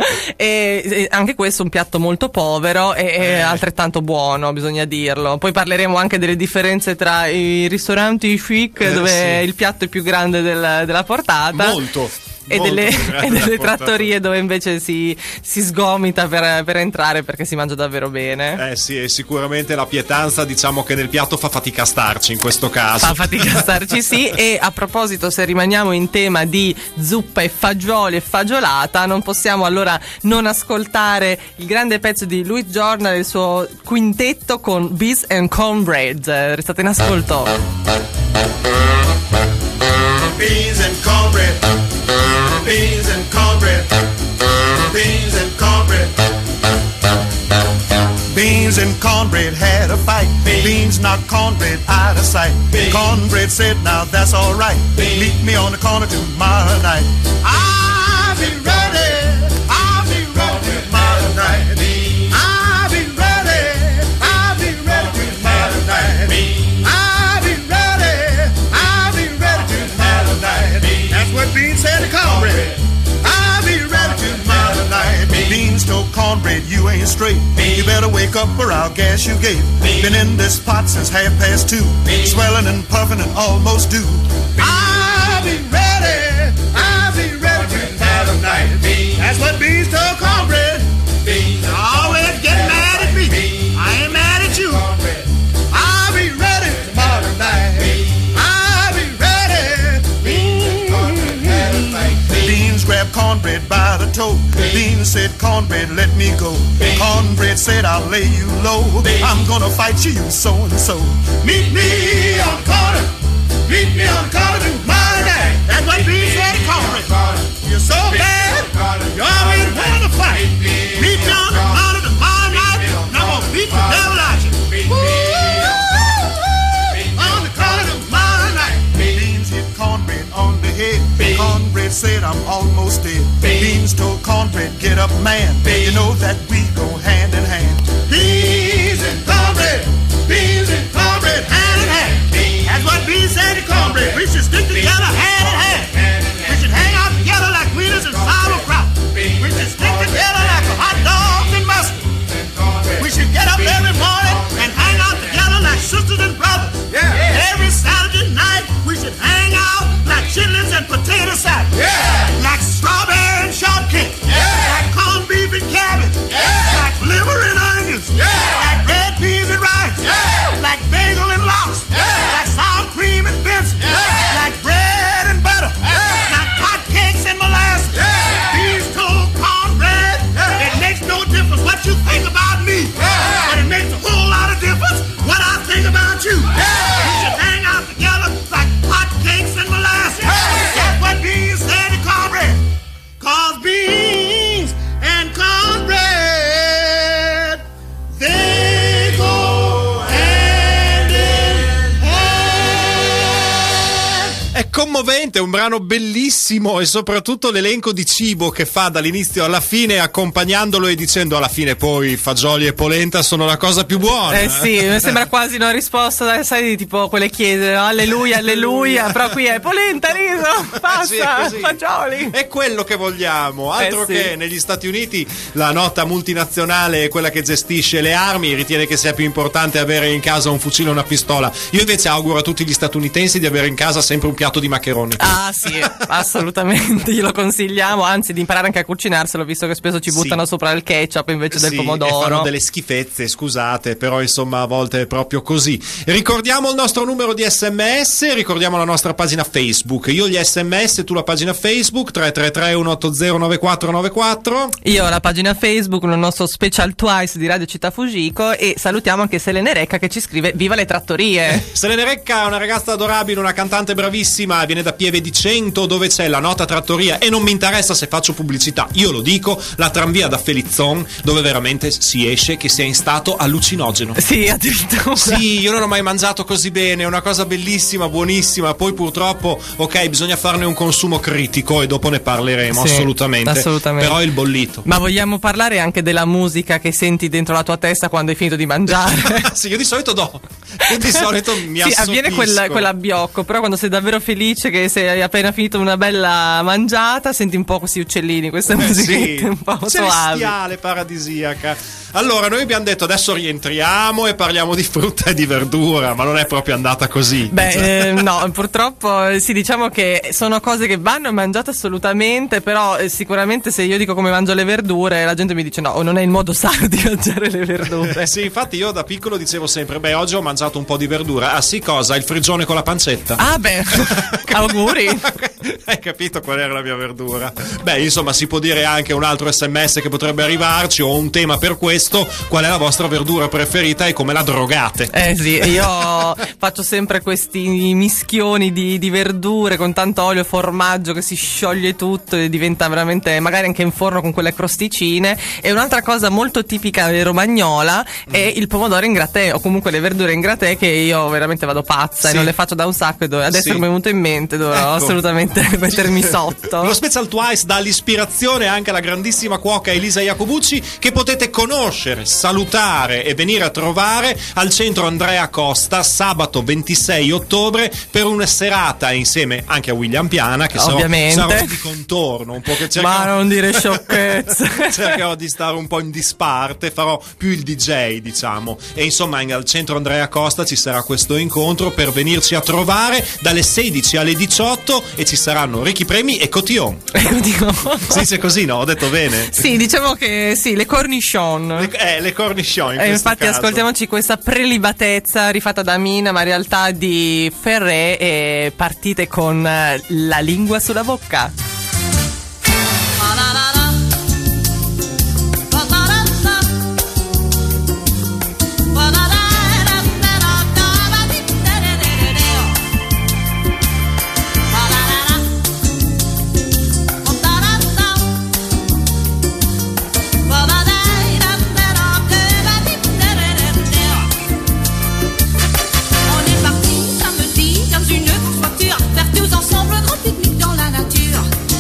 E anche questo è un piatto molto povero e altrettanto buono, bisogna dirlo. Poi parleremo anche delle differenze tra i ristoranti chic, dove il piatto è più grande della portata. Molto. E delle trattorie dove invece si sgomita per entrare, perché si mangia davvero bene. Sì, e sicuramente la pietanza, diciamo che nel piatto fa fatica a starci in questo caso. Fa fatica a starci, sì. E a proposito, se rimaniamo in tema di zuppa e fagioli e fagiolata, non possiamo allora non ascoltare il grande pezzo di Louis Jordan e il suo quintetto con Beans and Cornbread. Restate in ascolto. Beans and cornbread, beans and cornbread, beans and cornbread. Beans and cornbread had a fight. Beans knocked cornbread out of sight. Cornbread said, now that's all right. Meet me on the corner tomorrow night. I'll be ready. I'll be ready tomorrow night. I'll be ready. I'll be ready tomorrow night. I'll be ready. I'll be ready tomorrow night. That's what Beans said to cornbread. I'll be ready tomorrow night. Beans told cornbread, you ain't straight. You better wake up or I'll gas you gate. Been in this pot since 2:30. Swelling and puffing and almost due. I'll be ready. I'll be ready tomorrow night. That's what Beans told cornbread. Always get mad at me. I ain't mad at you. I'll be ready tomorrow night. I'll be ready. Beans grabbed cornbread by the toe. Beans said, cornbread, let me go. Cornbread said, I'll lay you low. I'm gonna fight you, you so and so. Meet me on the corner. Meet me on the corner tomorrow night. That's what Beans said to cornbread. You're so bad, you always want to fight. Meet me on the corner tomorrow night, and I'm gonna beat the devil out you. On the corner tomorrow night. Beans hit cornbread on the head. Cornbread said, I'm almost dead. Beans told cornbread, get up, man. You know that we go hand in hand. Beans and cornbread, hand in hand. That's what Beans said to cornbread. We should stick together hand in hand. We should hang out together like wieners and sauerkraut. We should stick together like hot dogs and mustard. We should get up every morning and hang out together like sisters and brothers. Every Saturday night we should hang out like chitlins and potato salad. Like strawberry and shortcake. Like corned beef and cabbage. Commovente, un brano bellissimo, e soprattutto l'elenco di cibo che fa dall'inizio alla fine, accompagnandolo e dicendo alla fine poi fagioli e polenta sono la cosa più buona. Sì, mi sembra quasi una risposta, sai, tipo quelle chiese, no? Alleluia, alleluia, però qui è polenta, riso, pasta, sì, fagioli. È quello che vogliamo, altro sì. che negli Stati Uniti la nota multinazionale, quella che gestisce le armi, ritiene che sia più importante avere in casa un fucile o una pistola. Io invece auguro a tutti gli statunitensi di avere in casa sempre un piatto di maccheroni. Ah sì, assolutamente, glielo consigliamo, anzi di imparare anche a cucinarselo, visto che spesso ci buttano sopra il ketchup invece del pomodoro. E fanno delle schifezze, scusate, però insomma a volte è proprio così. Ricordiamo il nostro numero di SMS, ricordiamo la nostra pagina Facebook. Io gli SMS, tu la pagina Facebook, 333 180 9494. Io la pagina Facebook, il nostro Special Twice di Radio Città Fujiko, e salutiamo anche Selene Recca che ci scrive: viva le trattorie. Selene Recca è una ragazza adorabile, una cantante bravissima, viene da Pieve di Cento, dove c'è la nota trattoria, e non mi interessa se faccio pubblicità, io lo dico, la tranvia da Felizzon, dove veramente si esce che si è in stato allucinogeno. Sì, addirittura. Sì, io non ho mai mangiato così bene, è una cosa bellissima, buonissima. Poi purtroppo, ok, bisogna farne un consumo critico e dopo ne parleremo. Sì, assolutamente. Però il bollito. Ma vogliamo parlare anche della musica che senti dentro la tua testa quando hai finito di mangiare? Sì, io di solito do. Io di solito mi sì, avviene quell'abbiocco, però quando sei davvero felice che sei appena finito una bella mangiata, senti un po' questi uccellini, queste musichette un po' suavi. Celestiale, paradisiaca. Allora, noi abbiamo detto adesso rientriamo e parliamo di frutta e di verdura, ma non è proprio andata così. Beh, no, purtroppo sì, diciamo che sono cose che vanno mangiate assolutamente, però sicuramente se io dico come mangio le verdure, la gente mi dice no, non è il modo sano di mangiare le verdure. Sì, infatti io da piccolo dicevo sempre, beh, oggi ho mangiato un po' di verdura. Ah sì, cosa? Il frigione con la pancetta? Ah beh, auguri. Hai capito qual era la mia verdura? Beh, insomma, si può dire anche un altro SMS che potrebbe arrivarci, o un tema per questo. Qual è la vostra verdura preferita e come la drogate? Sì, io faccio sempre questi mischioni di verdure con tanto olio e formaggio che si scioglie tutto e diventa veramente, magari anche in forno con quelle crosticine. E un'altra cosa molto tipica romagnola è il pomodoro in grattè, o comunque le verdure in grattè, che io veramente vado pazza, sì, e non le faccio da un sacco, e adesso mi è venuto in mente, dovrò assolutamente mettermi sotto. Lo Special Twice dà l'ispirazione anche alla grandissima cuoca Elisa Iacobucci, che potete conoscere, salutare e venire a trovare al centro Andrea Costa sabato 26 ottobre per una serata insieme anche a William Piana, che sarò di contorno un po', che ma non dire sciocchezze. Cercherò di stare un po' in disparte, farò più il DJ, diciamo, e insomma al centro Andrea Costa ci sarà questo incontro per venirci a trovare dalle 16 alle 18 e ci saranno ricchi premi e cotillon. Si dice così, no? Ho detto bene? Sì, diciamo che sì, le cornichon. Le cornichon. Infatti caso. Ascoltiamoci questa prelibatezza rifatta da Mina, ma in realtà di Ferré, e partite con la lingua sulla bocca. Ensemble, grand pique-nique dans la nature.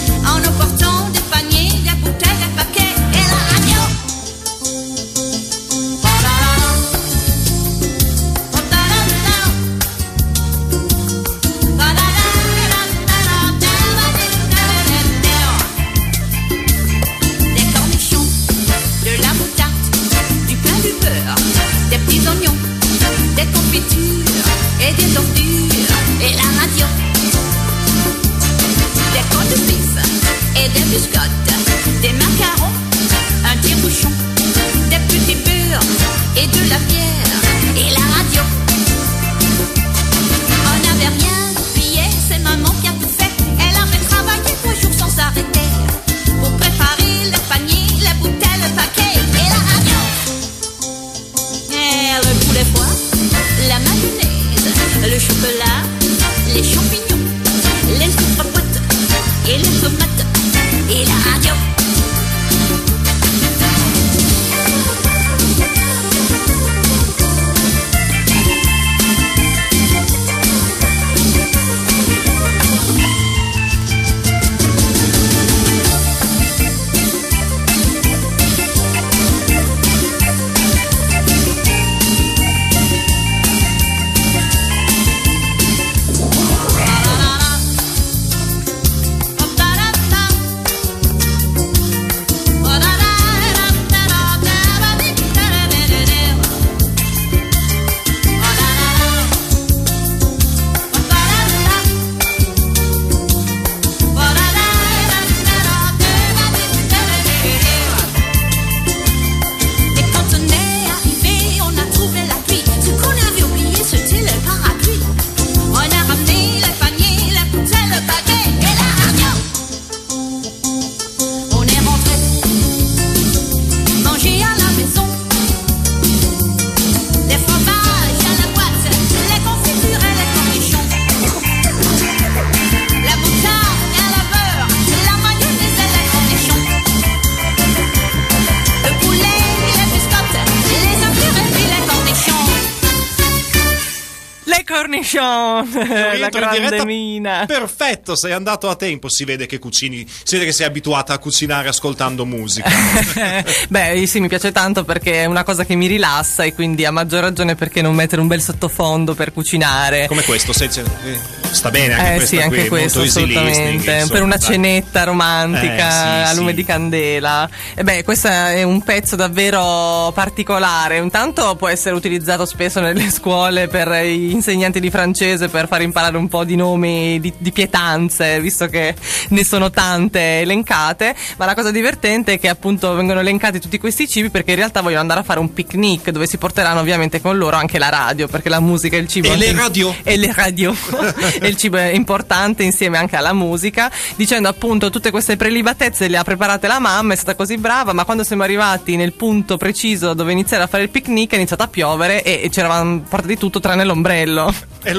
cornichon, la grande mina. Perfetto, sei andato a tempo, si vede che cucini, si vede che sei abituata a cucinare ascoltando musica. Beh, sì, mi piace tanto perché è una cosa che mi rilassa e quindi a maggior ragione perché non mettere un bel sottofondo per cucinare. Come questo, sta bene anche questa sì, anche qui, questo molto easy assolutamente, listening, per una cenetta romantica a lume sì. di candela. E beh, questo è un pezzo davvero particolare. Intanto può essere utilizzato spesso nelle scuole per gli insegnanti di francese per far imparare un po' di nomi di pietanze, visto che ne sono tante elencate, ma la cosa divertente è che appunto vengono elencati tutti questi cibi perché in realtà vogliono andare a fare un picnic dove si porteranno ovviamente con loro anche la radio, perché la musica e il cibo e le radio e il cibo è importante insieme anche alla musica, dicendo appunto tutte queste prelibatezze le ha preparate la mamma, è stata così brava, ma quando siamo arrivati nel punto preciso dove iniziare a fare il picnic è iniziato a piovere e ci eravamo portati tutto tranne l'ombrello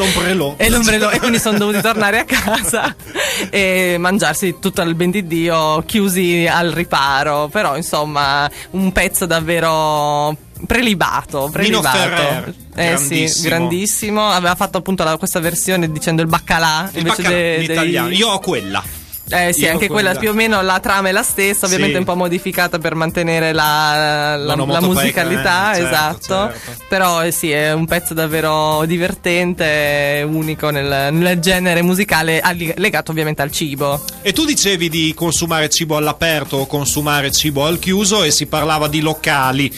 e quindi sono dovuti tornare a casa e mangiarsi tutto il ben di Dio chiusi al riparo. Però insomma un pezzo davvero prelibato. Nino Ferrer, sì, grandissimo. Aveva fatto appunto questa versione dicendo il baccalà invece in italiano. Io ho quella. Sì, anche quella più o meno la trama è la stessa, ovviamente un po' modificata per mantenere la musicalità, esatto. Certo. Però sì, è un pezzo davvero divertente, unico nel genere musicale, legato ovviamente al cibo. E tu dicevi di consumare cibo all'aperto o consumare cibo al chiuso, e si parlava di locali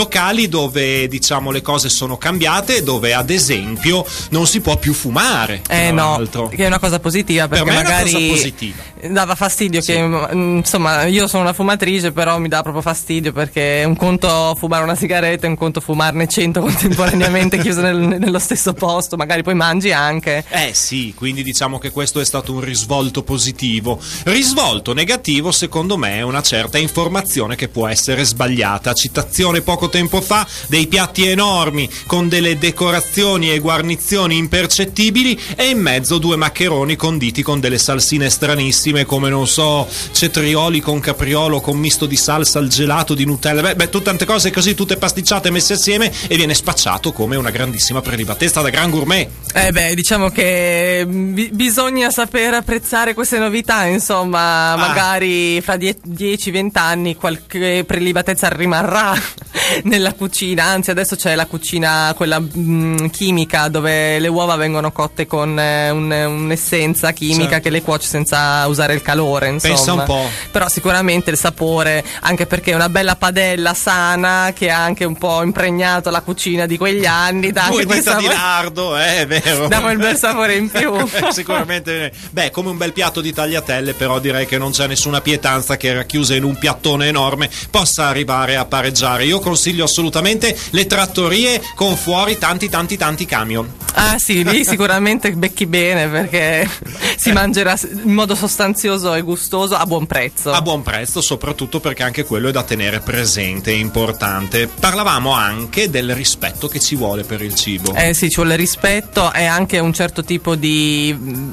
dove diciamo le cose sono cambiate, dove ad esempio non si può più fumare. No, che è una cosa positiva, perché per me magari è una cosa positiva. Dava fastidio che insomma io sono una fumatrice, però mi dà proprio fastidio perché è un conto fumare una sigaretta, è un conto fumarne 100 contemporaneamente chiuse nello stesso posto, magari poi mangi anche. Sì, quindi diciamo che questo è stato un risvolto positivo. Risvolto negativo secondo me è una certa informazione che può essere sbagliata. Citazione poco tempo fa dei piatti enormi con delle decorazioni e guarnizioni impercettibili e in mezzo 2 maccheroni conditi con delle salsine stranissime, come non so, cetrioli con capriolo con misto di salsa al gelato di Nutella, tutte tante cose così, tutte pasticciate messe assieme, e viene spacciato come una grandissima prelibatezza da gran gourmet. Diciamo che bisogna saper apprezzare queste novità, insomma. Magari fra 10-20 anni qualche prelibatezza rimarrà nella cucina, anzi adesso c'è la cucina quella chimica dove le uova vengono cotte con un'essenza chimica, certo, che le cuoce senza usare il calore, insomma. Pensa un po'. Però sicuramente il sapore, anche perché è una bella padella sana che ha anche un po' impregnato la cucina di quegli anni, dà anche quel sapore di lardo, è vero, dà quel bel sapore in più. Sicuramente, come un bel piatto di tagliatelle, però direi che non c'è nessuna pietanza che racchiusa in un piattone enorme possa arrivare a pareggiare. Io consiglio assolutamente le trattorie con fuori tanti camion. Sì, lì sicuramente becchi bene, perché si mangerà in modo sostanzioso e gustoso a buon prezzo. A buon prezzo, soprattutto perché anche quello è da tenere presente, è importante. Parlavamo anche del rispetto che ci vuole per il cibo. Sì, ci vuole rispetto e anche un certo tipo di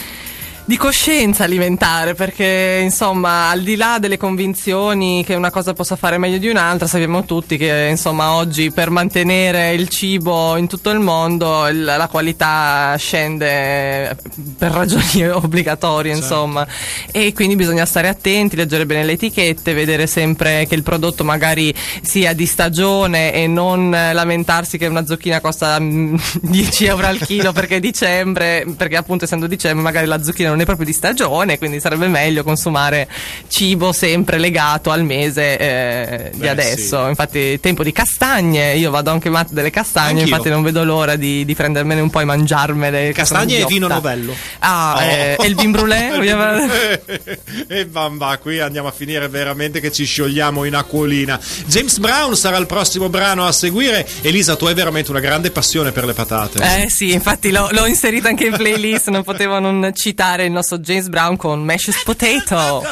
coscienza alimentare, perché insomma al di là delle convinzioni che una cosa possa fare meglio di un'altra, sappiamo tutti che insomma oggi per mantenere il cibo in tutto il mondo la qualità scende per ragioni obbligatorie, certo, insomma, e quindi bisogna stare attenti, leggere bene le etichette, vedere sempre che il prodotto magari sia di stagione e non lamentarsi che una zucchina costa 10 euro al chilo perché è dicembre, perché appunto essendo dicembre magari la zucchina non è proprio di stagione, quindi sarebbe meglio consumare cibo sempre legato al mese di adesso. Sì. Infatti tempo di castagne, io vado anche matta delle castagne. Anch'io. Infatti non vedo l'ora di prendermene un po' e mangiarmele. Castagne e vino novello. E il vin brûlé. E bamba, qui andiamo a finire veramente che ci sciogliamo in acquolina. James Brown sarà il prossimo brano a seguire. Elisa, tu hai veramente una grande passione per le patate. Sì, infatti l'ho inserita anche in playlist, non potevo non citare il nostro James Brown con Mashed Potato.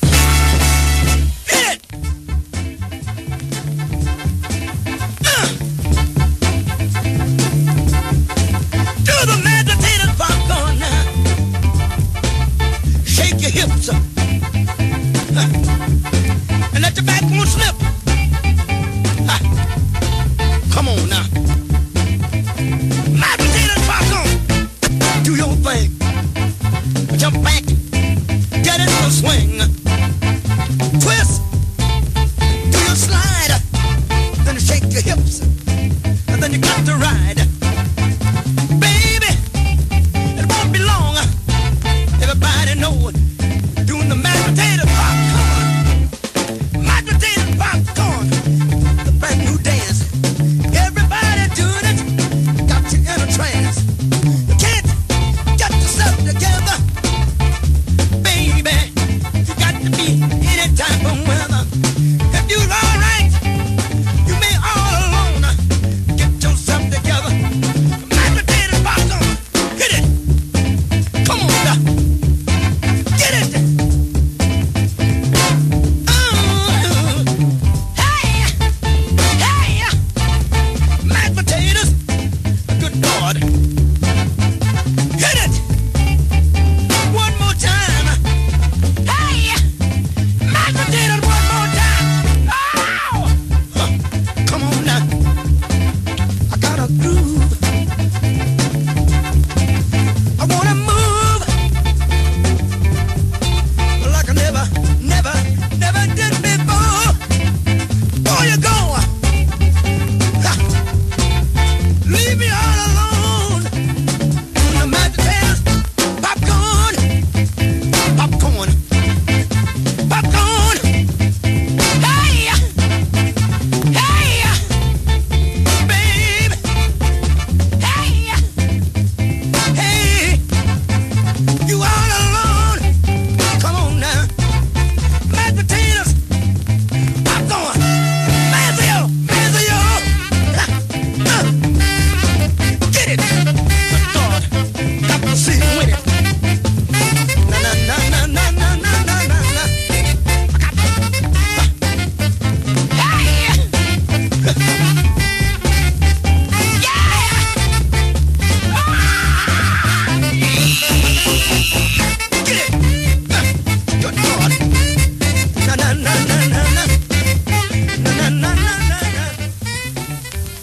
Shake your hips up and let your backbone slip. Come on now. My potato popcorn.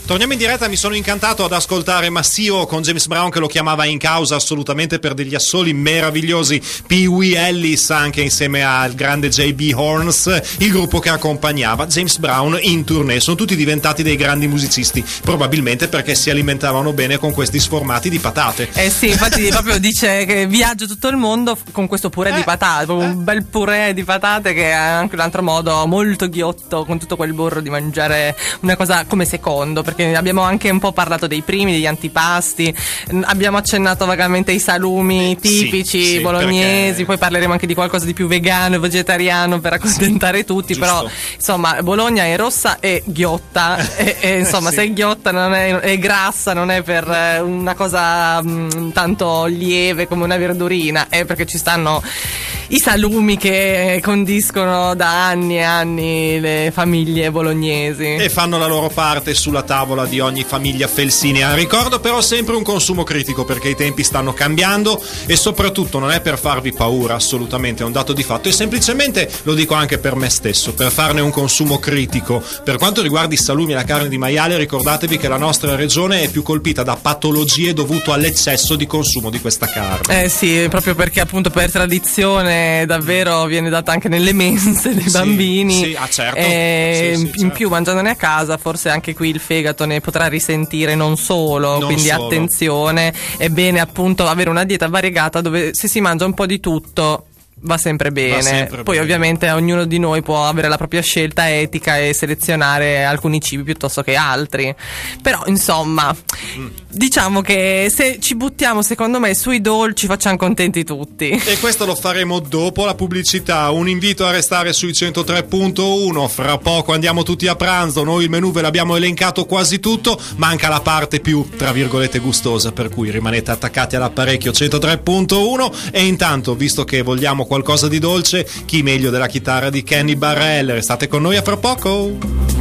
Torniamo in diretta, mi sono incantato ad ascoltare Massio con James Brown che lo chiamava in causa assolutamente per degli assoli meravigliosi. Pee Wee Ellis anche insieme al grande J.B. Horns, il gruppo che accompagnava James Brown in tournée. Sono tutti diventati dei grandi musicisti, probabilmente perché si alimentavano bene con questi sformati di patate. Sì, infatti proprio dice che viaggia tutto il mondo con questo purè di patate, un bel purè di patate che è anche un altro modo molto ghiotto con tutto quel burro di mangiare una cosa come secondo, perché abbiamo anche un po' parlato dei primi, degli antipasti, abbiamo accennato vagamente ai salumi tipici bolognesi, perché... poi parleremo anche di qualcosa di più vegano e vegetariano per accontentare tutti. Giusto. Però insomma Bologna è rossa e ghiotta e insomma se è ghiotta non è grassa, non è per una cosa tanto lieve come una verdurina, è perché ci stanno i salumi che condiscono da anni e anni le famiglie bolognesi e fanno la loro parte sulla tavola di ogni famiglia felsinia. Ricordo però sempre un consumo critico, perché i tempi stanno cambiando e soprattutto non è per farvi paura, assolutamente, è un dato di fatto, e semplicemente lo dico anche per me stesso, per farne un consumo critico. Per quanto riguarda i salumi e la carne di maiale, ricordatevi che la nostra regione è più colpita da patologie dovute all'eccesso di consumo di questa carne. Sì, proprio perché appunto per tradizione davvero viene data anche nelle mense dei bambini. Sì, certo. In più mangiandone a casa forse anche qui il fegato ne potrà risentire, non solo. Quindi attenzione, è bene appunto avere una dieta variegata dove se si mangia un po' di tutto va sempre bene. Poi ovviamente ognuno di noi può avere la propria scelta etica e selezionare alcuni cibi piuttosto che altri, però insomma diciamo che se ci buttiamo secondo me sui dolci facciamo contenti tutti, e questo lo faremo dopo la pubblicità. Un invito a restare sui 103.1, fra poco andiamo tutti a pranzo, noi il menù ve l'abbiamo elencato quasi tutto, manca la parte più tra virgolette gustosa, per cui rimanete attaccati all'apparecchio 103.1 e intanto, visto che vogliamo qualcosa di dolce, chi meglio della chitarra di Kenny Barrell? Restate con noi, a fra poco.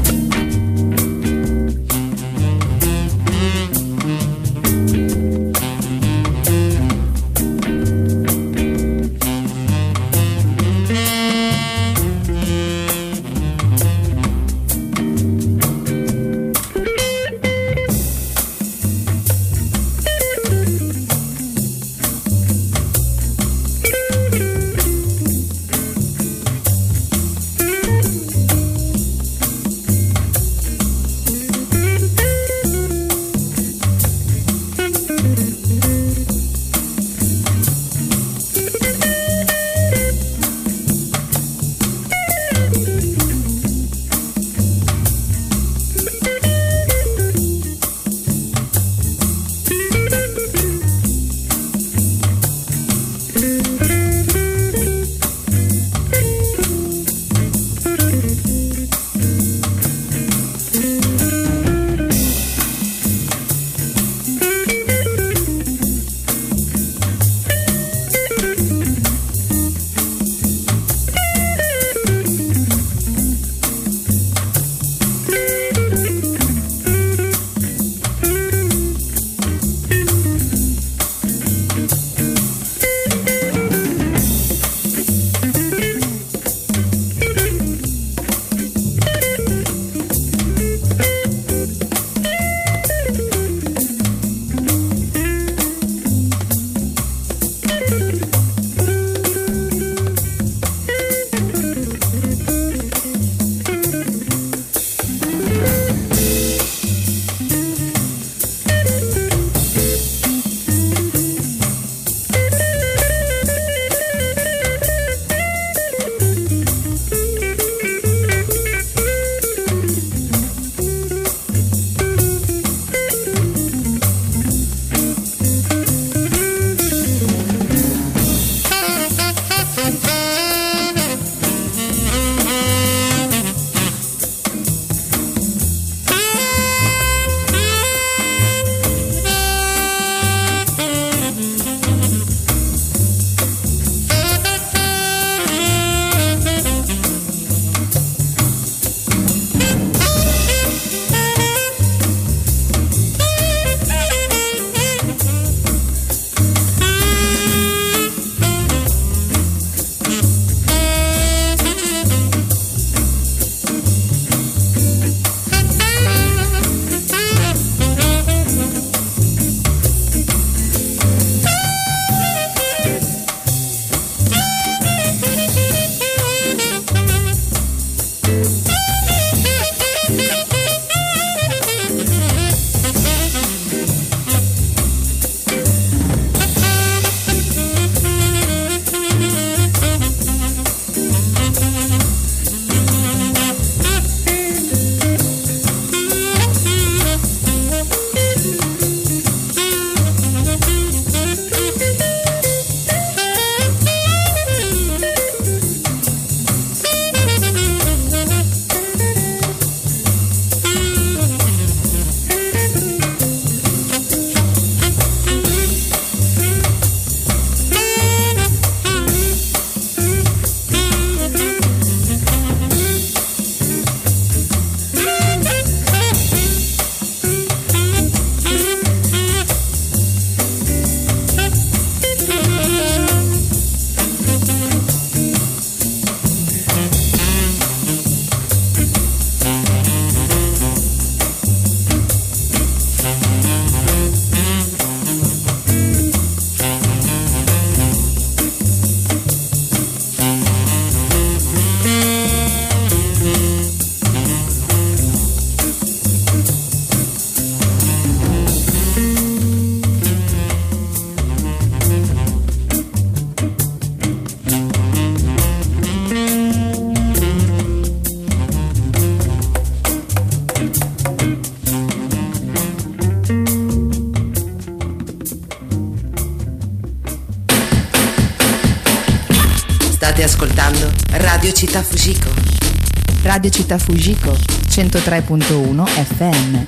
ascoltando Radio Città Fujiko. Radio Città Fujiko 103.1 FM.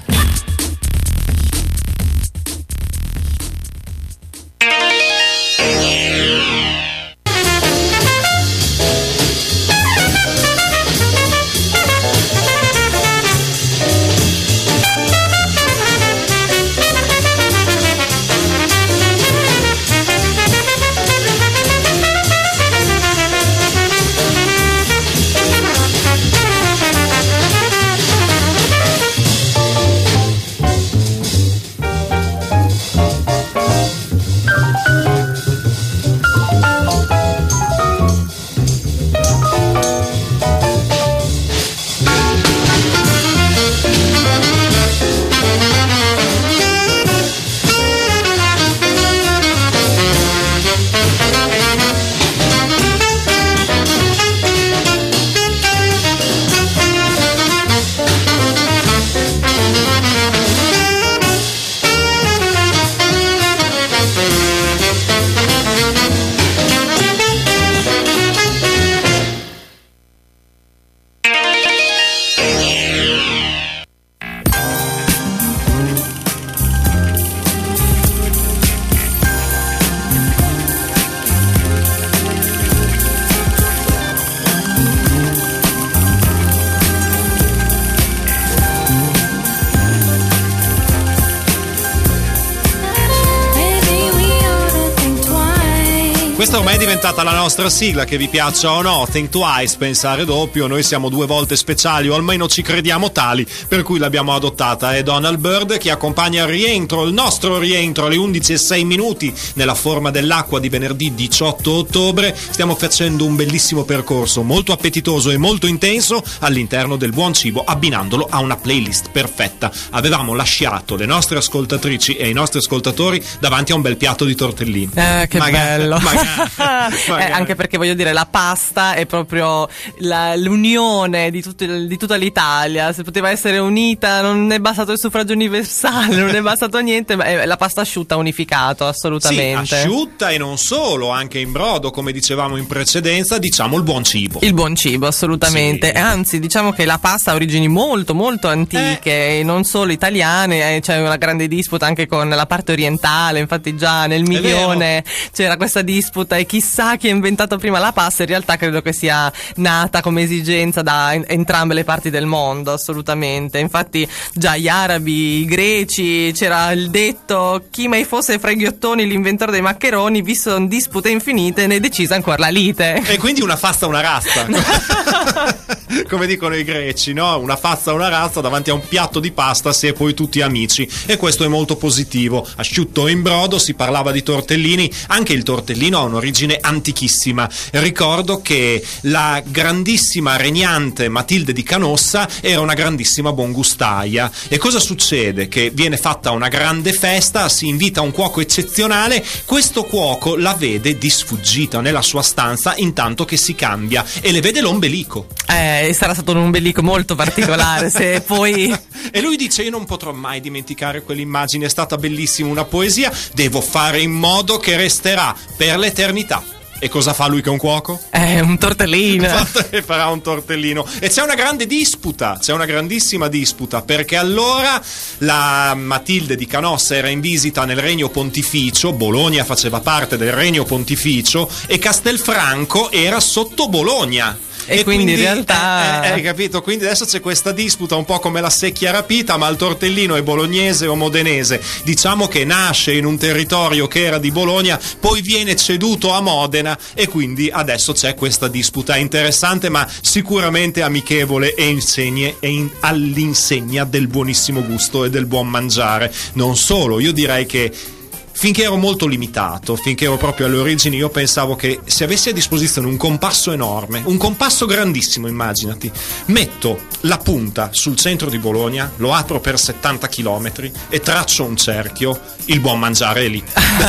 Questa ormai è diventata la nostra sigla, che vi piaccia o no, Think Twice, pensare doppio. Noi siamo 2 volte speciali, o almeno ci crediamo tali, per cui l'abbiamo adottata. È Donald Byrd che accompagna il nostro rientro alle 11:06 nella forma dell'acqua di venerdì 18 ottobre. Stiamo facendo un bellissimo percorso, molto appetitoso e molto intenso all'interno del buon cibo, abbinandolo a una playlist perfetta. Avevamo lasciato le nostre ascoltatrici e i nostri ascoltatori davanti a un bel piatto di tortellini. Che bello! Magari. Anche perché voglio dire, la pasta è proprio l'unione di tutta l'Italia. Se poteva essere unita, non è bastato il suffragio universale, non è bastato niente, ma la pasta asciutta ha unificato assolutamente. Sì, asciutta e non solo, anche in brodo, come dicevamo in precedenza, diciamo il buon cibo. Il buon cibo, assolutamente. Sì. Anzi, diciamo che la pasta ha origini molto molto antiche, non solo italiane, c'è una grande disputa anche con la parte orientale. Infatti già nel milione c'era questa disputa e chissà chi ha inventato prima la pasta. In realtà credo che sia nata come esigenza da entrambe le parti del mondo, assolutamente. Infatti già gli arabi, i greci, c'era il detto: chi mai fosse fra i ghiottoni l'inventore dei maccheroni, visto dispute infinite, ne è decisa ancora la lite. E quindi una fasta, una razza. Come dicono i greci, no? Una fazza, una razza davanti a un piatto di pasta, si è poi tutti amici, e questo è molto positivo. Asciutto in brodo, si parlava di tortellini. Anche il tortellino ha un'origine antichissima. Ricordo che la grandissima regnante Matilde di Canossa era una grandissima buongustaia. E cosa succede? Che viene fatta una grande festa, si invita un cuoco eccezionale, questo cuoco la vede di sfuggita nella sua stanza intanto che si cambia e le vede l'ombelico. Sarà stato un ombelico molto particolare, se poi... E lui dice: io non potrò mai dimenticare quell'immagine, è stata bellissima, una poesia, devo fare in modo che resterà per l'eternità. E cosa fa lui che è un cuoco? Un tortellino. E farà un tortellino. E c'è una grande disputa, c'è una grandissima disputa, perché allora la Matilde di Canossa era in visita nel Regno Pontificio, Bologna faceva parte del Regno Pontificio e Castelfranco era sotto Bologna. E quindi in realtà hai capito? Quindi adesso c'è questa disputa un po' come la secchia rapita, ma il tortellino è bolognese o modenese. Diciamo che nasce in un territorio che era di Bologna, poi viene ceduto a Modena, e quindi adesso c'è questa disputa interessante, ma sicuramente amichevole e all'insegna del buonissimo gusto e del buon mangiare. Non solo, io direi che finché ero molto limitato, finché ero proprio alle origini, io pensavo che se avessi a disposizione un compasso enorme, un compasso grandissimo, immaginati, metto la punta sul centro di Bologna, lo apro per 70 chilometri e traccio un cerchio, il buon mangiare è lì.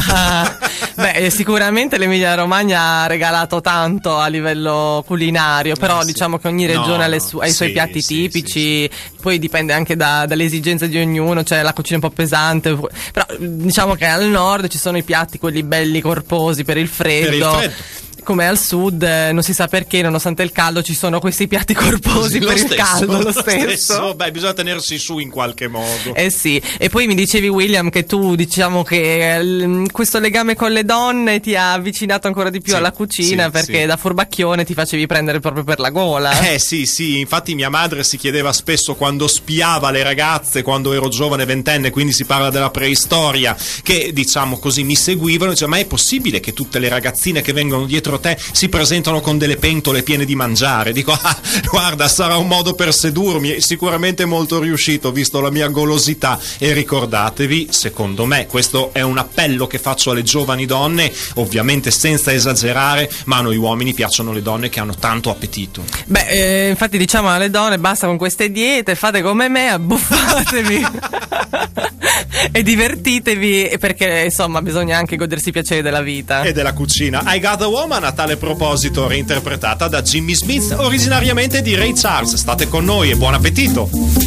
Beh, sicuramente l'Emilia Romagna ha regalato tanto a livello culinario, però diciamo che ogni regione ha i suoi piatti tipici, poi dipende anche dalle esigenze di ognuno, cioè la cucina un po' pesante, però diciamo che al nord ci sono i piatti quelli belli corposi per il freddo. come al sud, non si sa perché, nonostante il caldo, ci sono questi piatti corposi per il caldo, lo stesso. Beh, bisogna tenersi su in qualche modo. Eh sì, e poi mi dicevi, William, che tu, diciamo che questo legame con le donne ti ha avvicinato ancora di più alla cucina, perché da furbacchione ti facevi prendere proprio per la gola. Sì, infatti mia madre si chiedeva spesso, quando spiava le ragazze quando ero giovane, ventenne, quindi si parla della preistoria, che diciamo così mi seguivano, diceva: ma è possibile che tutte le ragazzine che vengono dietro te si presentano con delle pentole piene di mangiare? Dico: guarda, sarà un modo per sedurmi, sicuramente molto riuscito visto la mia golosità. E ricordatevi, secondo me questo è un appello che faccio alle giovani donne, ovviamente senza esagerare, ma a noi uomini piacciono le donne che hanno tanto appetito. Beh, infatti diciamo alle donne: basta con queste diete, fate come me, abbuffatevi e divertitevi, perché insomma bisogna anche godersi i piaceri della vita e della cucina. I Got a Woman, a tale proposito reinterpretata da Jimmy Smith, originariamente di Ray Charles. State con noi e buon appetito.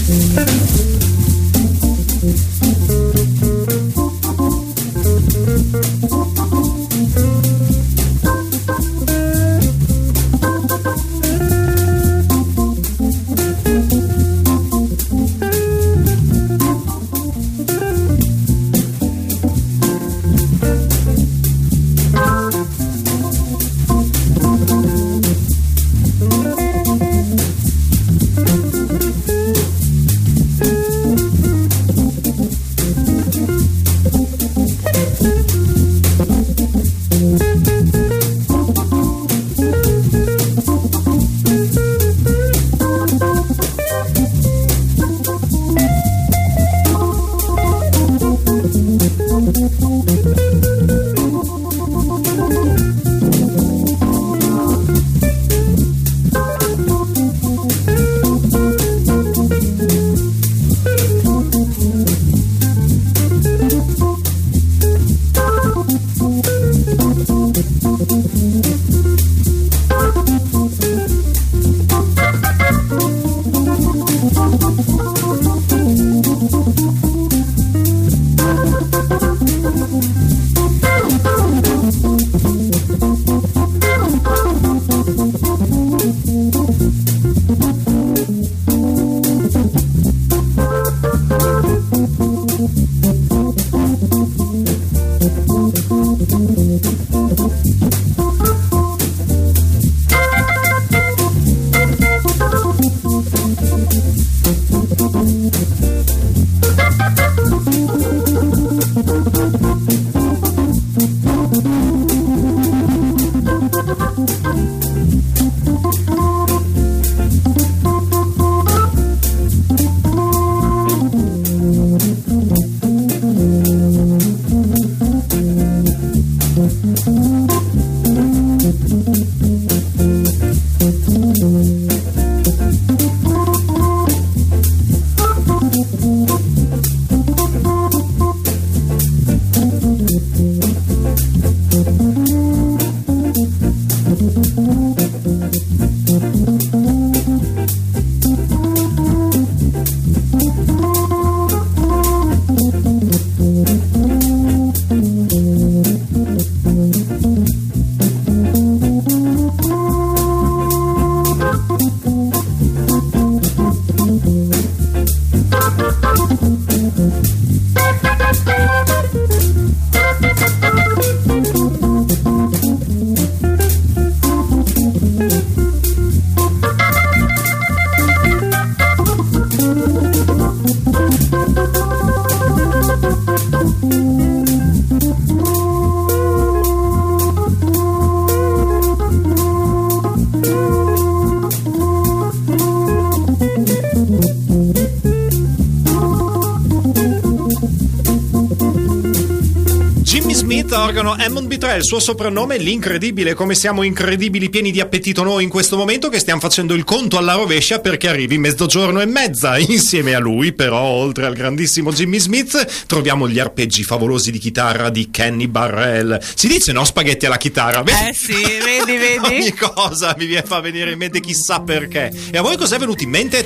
Organo Hammond B3, il suo soprannome, l'incredibile. Come siamo incredibili, pieni di appetito noi in questo momento che stiamo facendo il conto alla rovescia perché arrivi 12:30. Insieme a lui, però, oltre al grandissimo Jimmy Smith, troviamo gli arpeggi favolosi di chitarra di Kenny Barrell. Si dice, no, spaghetti alla chitarra? Sì, vedi. Ogni cosa mi fa venire in mente, chissà perché. E a voi cos'è venuto in mente?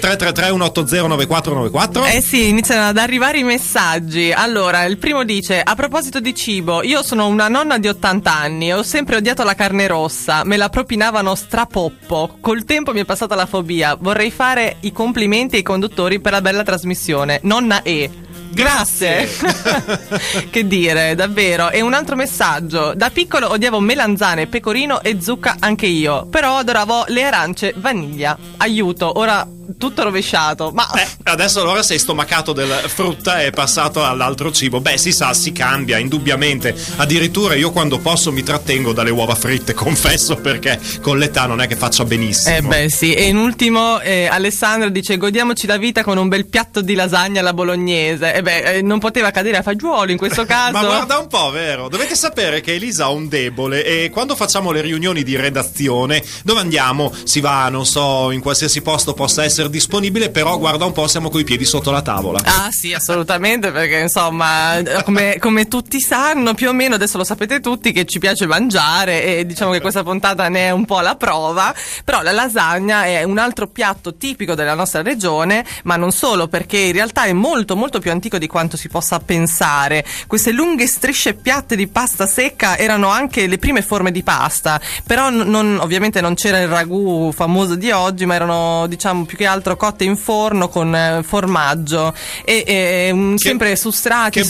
333-180-9494? Sì, iniziano ad arrivare i messaggi. Allora, il primo dice: a proposito di cibo, io sono una nonna di 80 anni e ho sempre odiato la carne rossa, me la propinavano strapoppo. Col tempo mi è passata la fobia. Vorrei fare i complimenti ai conduttori per la bella trasmissione. Nonna E. Grazie. Che dire, davvero. E un altro messaggio: da piccolo odiavo melanzane, pecorino e zucca anche io, però adoravo le arance vaniglia. Aiuto, ora tutto rovesciato. Ma adesso allora sei stomacato del frutta e passato all'altro cibo. Beh, si sa, si cambia indubbiamente. Addirittura io quando posso mi trattengo dalle uova fritte, confesso, perché con l'età non è che faccia benissimo. Beh sì. E in ultimo Alessandro dice: godiamoci la vita con un bel piatto di lasagna alla bolognese. Non poteva cadere a fagiolo in questo caso. Ma guarda un po', vero? Dovete sapere che Elisa ha un debole e quando facciamo le riunioni di redazione, dove andiamo? Si va, non so, in qualsiasi posto possa essere disponibile, però guarda un po', siamo coi piedi sotto la tavola. Ah sì, assolutamente, perché insomma, come tutti sanno, più o meno, adesso lo sapete tutti, che ci piace mangiare e diciamo che questa puntata ne è un po' la prova. Però la lasagna è un altro piatto tipico della nostra regione, ma non solo, perché in realtà è molto molto più antico di quanto si possa pensare. Queste lunghe strisce piatte di pasta secca erano anche le prime forme di pasta, però ovviamente non c'era il ragù famoso di oggi, ma erano, diciamo, più che altro cotte in forno con formaggio e sempre sustrati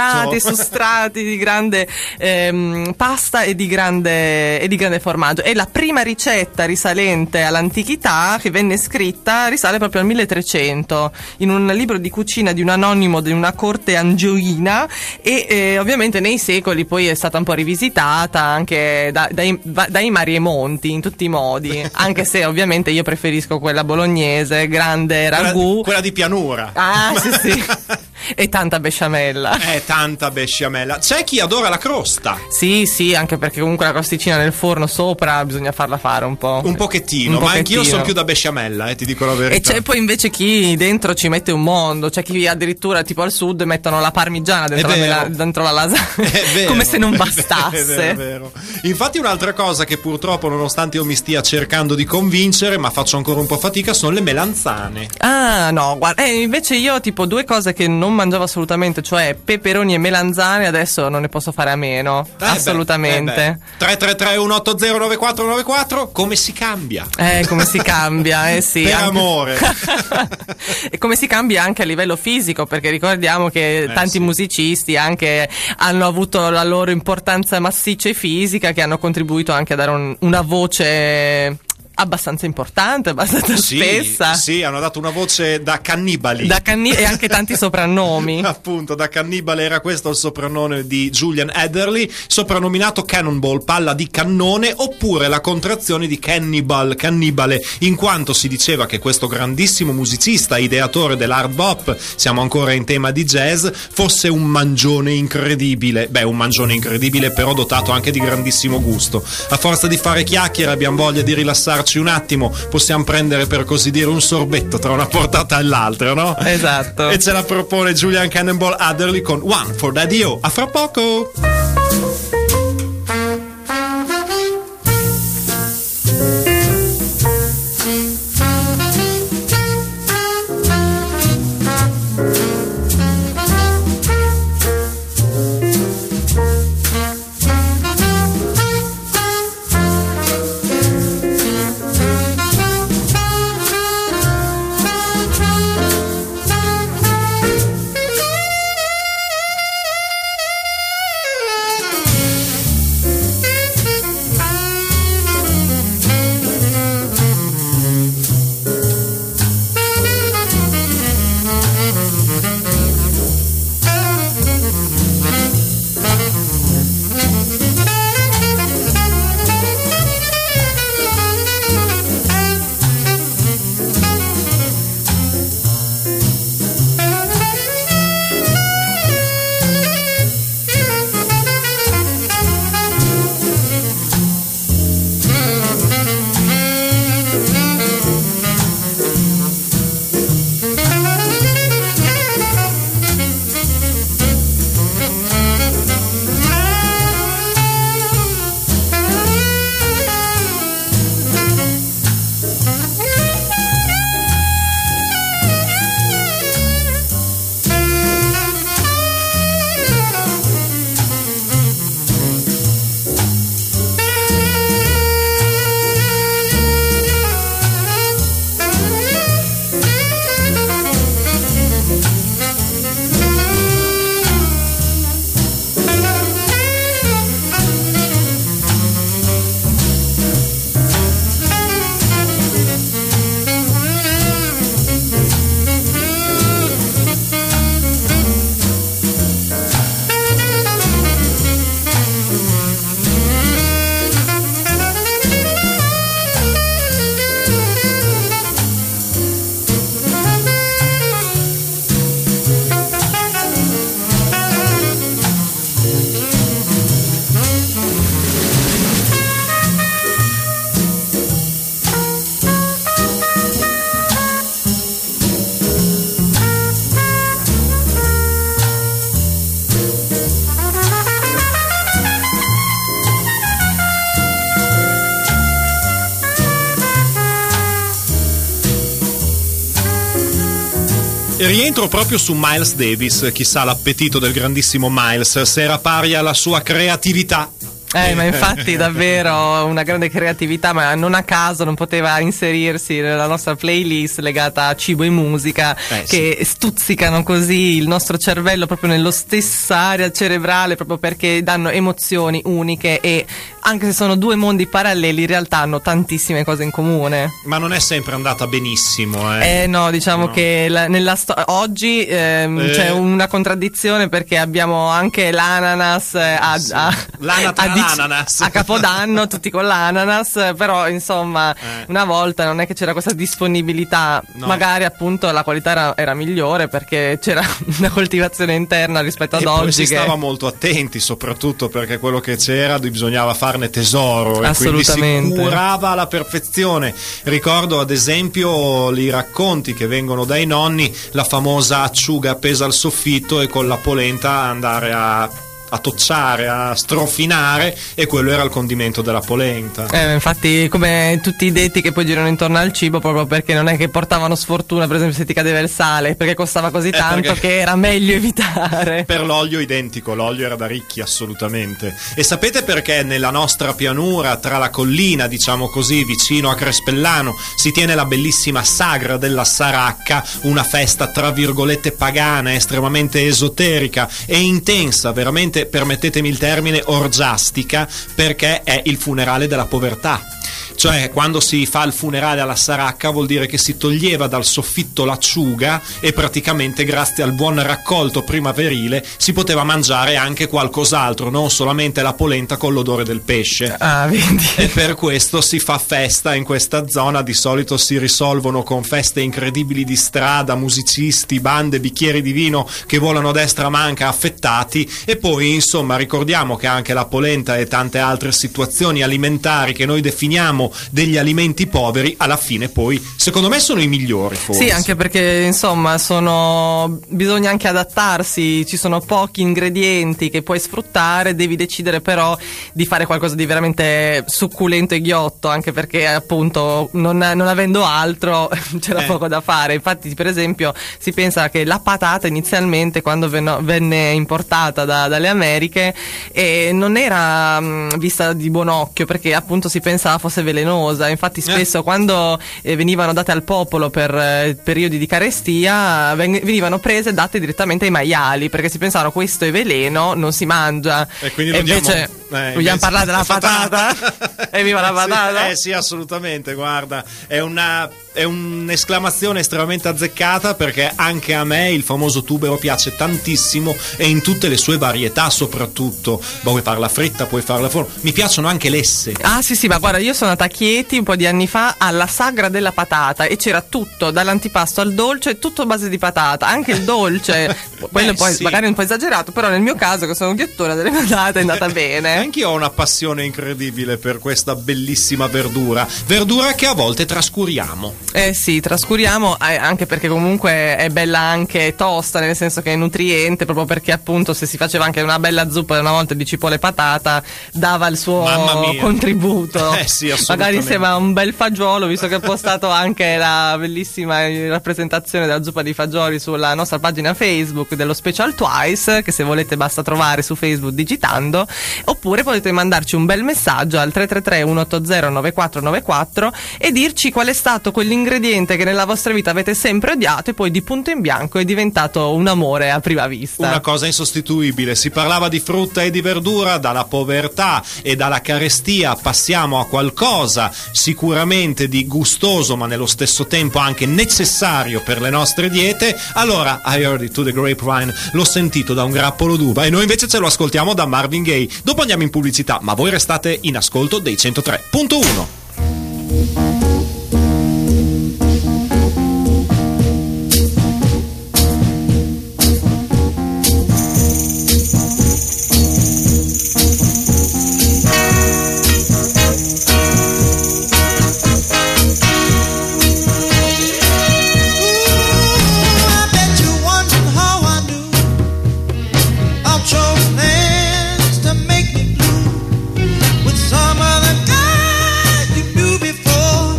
di grande pasta e di grande formaggio. E la prima ricetta risalente all'antichità, che venne scritta, risale proprio al 1300 in un libro di cucina di un anonimo di una corte angioina e ovviamente nei secoli poi è stata un po' rivisitata anche dai mari e monti in tutti i modi, anche se ovviamente io preferisco quella bolognese, grande ragù, quella di pianura. Ah sì. E tanta besciamella. Tanta besciamella. C'è chi adora la crosta. Sì, anche perché comunque la crosticina nel forno sopra bisogna farla fare un po'. Un pochettino, ma anch'io sono più da besciamella, ti dico la verità. E c'è poi invece chi dentro ci mette un mondo, c'è chi addirittura tipo al sud mettono la parmigiana dentro la lasagna. Come se non bastasse. È vero. Infatti un'altra cosa che purtroppo, nonostante io mi stia cercando di convincere, ma faccio ancora un po' fatica, sono le melanzane. Ah no, guarda, invece io tipo due cose che non mangiavo assolutamente, cioè peperoni e melanzane, adesso non ne posso fare a meno. Assolutamente. 333 180 9494. Come si cambia? Come si cambia, sì. Per amore. E come si cambia anche a livello fisico, perché ricordiamo che tanti musicisti anche hanno avuto la loro importanza massiccia e fisica, che hanno contribuito anche a dare una voce abbastanza importante, abbastanza spessa. Sì, hanno dato una voce da cannibali. E anche tanti soprannomi. Appunto, da cannibale era questo il soprannome di Julian Adderley, soprannominato Cannonball, palla di cannone, oppure la contrazione di cannibale, in quanto si diceva che questo grandissimo musicista, ideatore dell'hard bop, siamo ancora in tema di jazz, fosse un mangione incredibile. Un mangione incredibile, però dotato anche di grandissimo gusto. A forza di fare chiacchiere abbiamo voglia di rilassarci un attimo, possiamo prendere per così dire un sorbetto tra una portata e l'altra, no? Esatto. E ce la propone Julian Cannonball Adderley con One for Daddy-O. A fra poco. Rientro proprio su Miles Davis, chissà l'appetito del grandissimo Miles, se era pari alla sua creatività. Ma infatti davvero una grande creatività, ma non a caso non poteva inserirsi nella nostra playlist legata a cibo e musica, che stuzzicano così il nostro cervello proprio nello stessa area cerebrale, proprio perché danno emozioni uniche e anche se sono due mondi paralleli in realtà hanno tantissime cose in comune. Ma non è sempre andata benissimo, no, diciamo che oggi c'è una contraddizione, perché abbiamo anche l'ananas a Capodanno, tutti con l'ananas, però insomma una volta non è che c'era questa disponibilità, magari appunto la qualità era migliore perché c'era una coltivazione interna rispetto ad oggi. Poi si stava molto attenti, soprattutto perché quello che c'era bisognava farne tesoro, e quindi si curava alla perfezione. Ricordo ad esempio i racconti che vengono dai nonni, la famosa acciuga appesa al soffitto e con la polenta andare a tocciare, a strofinare, e quello era il condimento della polenta. Infatti, come tutti i detti che poi girano intorno al cibo, proprio perché non è che portavano sfortuna, per esempio se ti cadeva il sale, perché costava così tanto che era meglio evitare. Per l'olio identico, l'olio era da ricchi assolutamente. E sapete perché nella nostra pianura, tra la collina, diciamo così, vicino a Crespellano, si tiene la bellissima sagra della Saracca, una festa tra virgolette pagana, estremamente esoterica e intensa, veramente, permettetemi il termine, orgiastica, perché è il funerale della povertà. Cioè, quando si fa il funerale alla Saracca vuol dire che si toglieva dal soffitto l'acciuga e praticamente grazie al buon raccolto primaverile si poteva mangiare anche qualcos'altro, non solamente la polenta con l'odore del pesce. Vedi. E per questo si fa festa in questa zona. Di solito si risolvono con feste incredibili di strada, musicisti, bande, bicchieri di vino che volano a destra manca, affettati. E poi insomma ricordiamo che anche la polenta e tante altre situazioni alimentari che noi definiamo degli alimenti poveri, alla fine poi secondo me sono i migliori, forse. Sì, anche perché insomma bisogna anche adattarsi, ci sono pochi ingredienti che puoi sfruttare, devi decidere però di fare qualcosa di veramente succulento e ghiotto, anche perché appunto non avendo altro c'era poco da fare. Infatti per esempio si pensa che la patata inizialmente, quando venne importata dalle Americhe, non era vista di buon occhio, perché appunto si pensava fosse velenosa. Infatti spesso quando venivano date al popolo per periodi di carestia venivano prese e date direttamente ai maiali, perché si pensavano questo è veleno, non si mangia. E quindi invece vogliamo parlare della patata? Evviva la patata! Sì, assolutamente, guarda, è un'esclamazione estremamente azzeccata, perché anche a me il famoso tubero piace tantissimo, e in tutte le sue varietà soprattutto. Puoi farla fritta, puoi farla forno, mi piacciono anche lesse. Sì, ma guarda, io sono andata a Chieti un po' di anni fa alla sagra della patata e c'era tutto, dall'antipasto al dolce, tutto a base di patata, anche il dolce. Quello poi magari un po' esagerato, però nel mio caso, che sono un ghiottone delle patate, è andata bene. Anch'io ho una passione incredibile per questa bellissima verdura che a volte trascuriamo. Sì, trascuriamo, anche perché comunque è bella anche tosta, nel senso che è nutriente, proprio perché appunto se si faceva anche una bella zuppa una volta di cipolle e patata dava il suo contributo. Sì, magari insieme a un bel fagiolo, visto che ho postato anche la bellissima rappresentazione della zuppa di fagioli sulla nostra pagina Facebook dello Special Twice, che se volete basta trovare su Facebook digitando, oppure potete mandarci un bel messaggio al 333 180 9494 e dirci qual è stato quell'ingrediente che nella vostra vita avete sempre odiato e poi di punto in bianco è diventato un amore a prima vista. Una cosa insostituibile. Si parlava di frutta e di verdura, dalla povertà e dalla carestia passiamo a qualcosa sicuramente di gustoso, ma nello stesso tempo anche necessario per le nostre diete. Allora, I heard it to the grapevine, l'ho sentito da un grappolo d'uva, e noi invece ce lo ascoltiamo da Marvin Gaye. Dopo andiamo in pubblicità, ma voi restate in ascolto dei 103.1. Some other guy you knew before.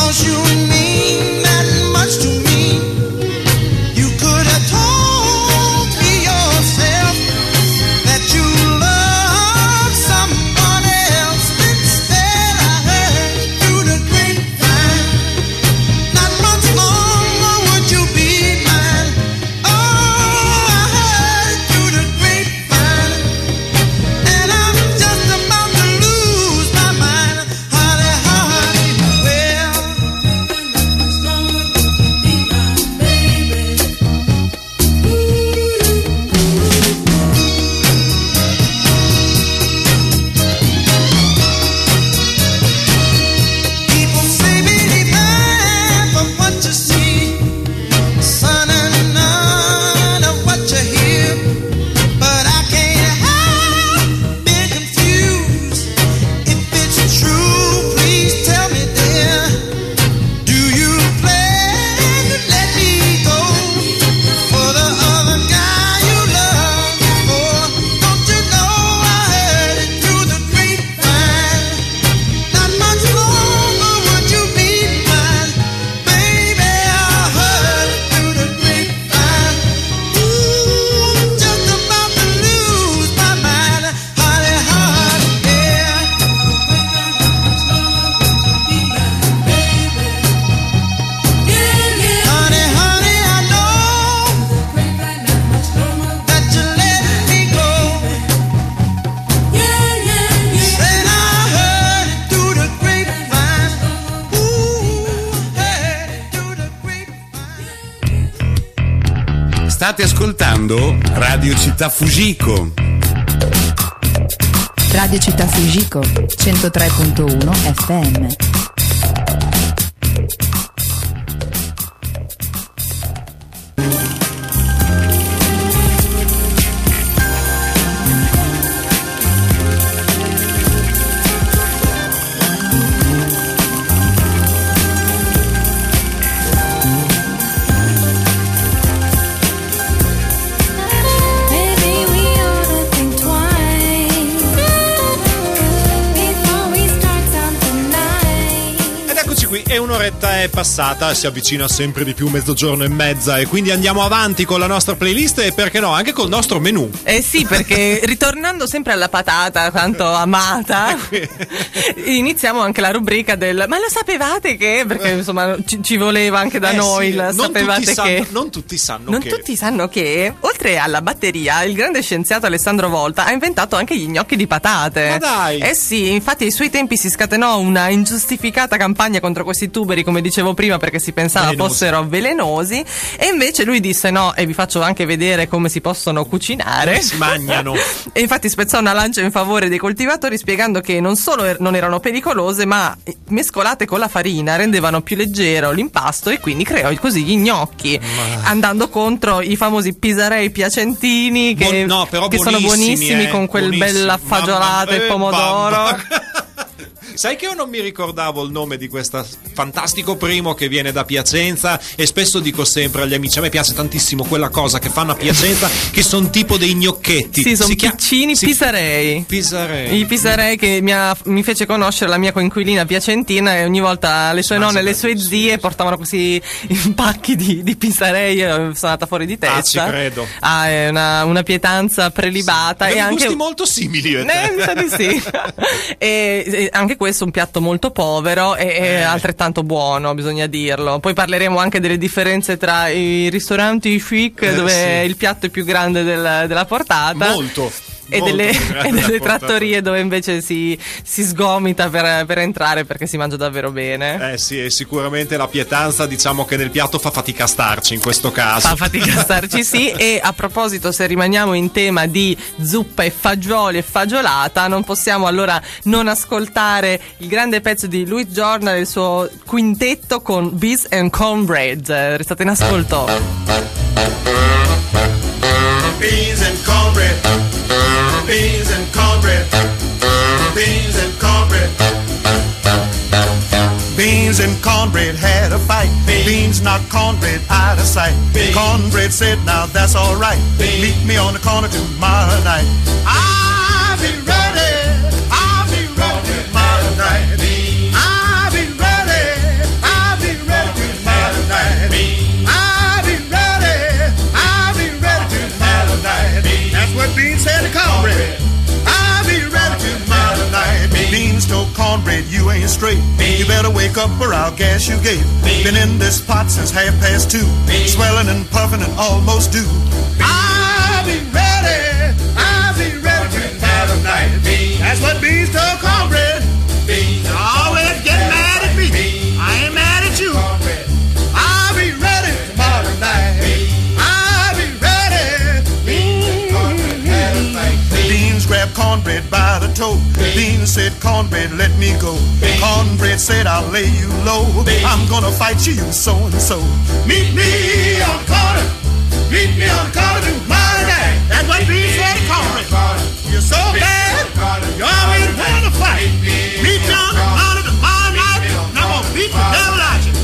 'cause you mean that much to me. You could have told me yourself that you love someone else. Instead I heard through the grapevine, not much longer would you be mine. Oh, I heard through the grapevine, and I'm just about to lose my mind. Honey, honey, well, people say believe man for what you see, son, and none of what you hear. But I can't help being confused. If it's true, please tell me, dear. Do you plan to let me go for the other guy you love before? Don't you know I heard it through the grapevine? Not much longer would you be mine, baby. I heard it through the grapevine. Ooh, I'm just about to lose my mind, honey, honey, yeah. Honey, honey, I know that you let me go. Said I heard it through the grapevine. Ooh, heard it through the grapevine. State ascoltando Radio Città Fujiko. Radio Città Fujiko 103.1 FM. Maybe we ought to think twice before we start something nice. Ed eccoci qui, e un'oretta è passata, si avvicina sempre di più mezz'orno e mezza, e quindi andiamo avanti con la nostra playlist e perché no, anche col nostro menù. Eh sì, perché ritornando sempre alla patata, tanto amata, iniziamo anche la rubrica del ma lo sapevate che? Perché insomma ci voleva anche da noi sì, il sapevate che. Non tutti sanno Non che. tutti sanno che, oltre alla batteria, il grande scienziato Alessandro Volta ha inventato anche gli gnocchi di patate. Ma dai! Eh sì, infatti ai suoi tempi si scatenò una ingiustificata campagna contro questi tuberi, come dicevo prima, perché si pensava Velenosi. fossero velenosi, e invece lui disse no, e vi faccio anche vedere come si possono cucinare. Si mangiano. E infatti spezzò una lancia in favore dei coltivatori, spiegando che non solo non erano pericolose, ma mescolate con la farina rendevano più leggero l'impasto, e quindi creò così gli gnocchi, andando contro i famosi pisarei piacentini che, Però che sono buonissimi con quel buonissimi. bella fagiolata e pomodoro. Mamma. Sai che io non mi ricordavo il nome di questo fantastico primo che viene da Piacenza, e spesso dico sempre agli amici, a me piace tantissimo quella cosa che fanno a Piacenza, che sono tipo dei gnocchetti. Sì, sono piccini pisarei. Pisarei. I pisarei che mi fece conoscere la mia coinquilina piacentina, e ogni volta le sue nonne e le sue zie portavano questi pacchi di pisarei. Sono andata fuori di testa. Ci credo. È una pietanza prelibata. Abbiamo e anche gusti molto simili io e te. mi sa di sì. e anche questo è un piatto molto povero e altrettanto buono, bisogna dirlo. Poi parleremo anche delle differenze tra i ristoranti chic, dove sì. il piatto è più grande della portata. Molto. E delle trattorie dove invece si sgomita per entrare, perché si mangia davvero bene. Sì, e sicuramente la pietanza, diciamo che nel piatto fa fatica a starci in questo caso. Fa fatica a starci, sì. E a proposito, se rimaniamo in tema di zuppa e fagioli e fagiolata, non possiamo allora non ascoltare il grande pezzo di Louis Jordan e il suo quintetto con Beans and Cornbread. Restate in ascolto. Beans and cornbread. Beans and cornbread. Beans and cornbread. Beans and cornbread had a fight. Beans knocked cornbread out of sight. Cornbread said, now that's all right. Meet me on the corner tomorrow night. I'll be ready. I'll be ready tomorrow night. I'll be ready. I'll you straight. You better wake up or I'll gas you gate. Been in this pot since 2:30. Swelling and puffing and almost due. I'll be ready tomorrow night. That's what beans told cornbread. You always get mad at me. I ain't mad at you. I'll be ready tomorrow night. I'll be ready. Beans grabbed cornbread by the toe. Beans said, cornbread, let me go. Cornbread said, I'll lay you low. I'm gonna fight you, you so and so. Meet me on the corner. Meet me on the corner tomorrow night. That's what Beans said to cornbread. You're so bad, you always want to fight. Meet me on the corner tomorrow night, and I'm gonna beat the devil out you.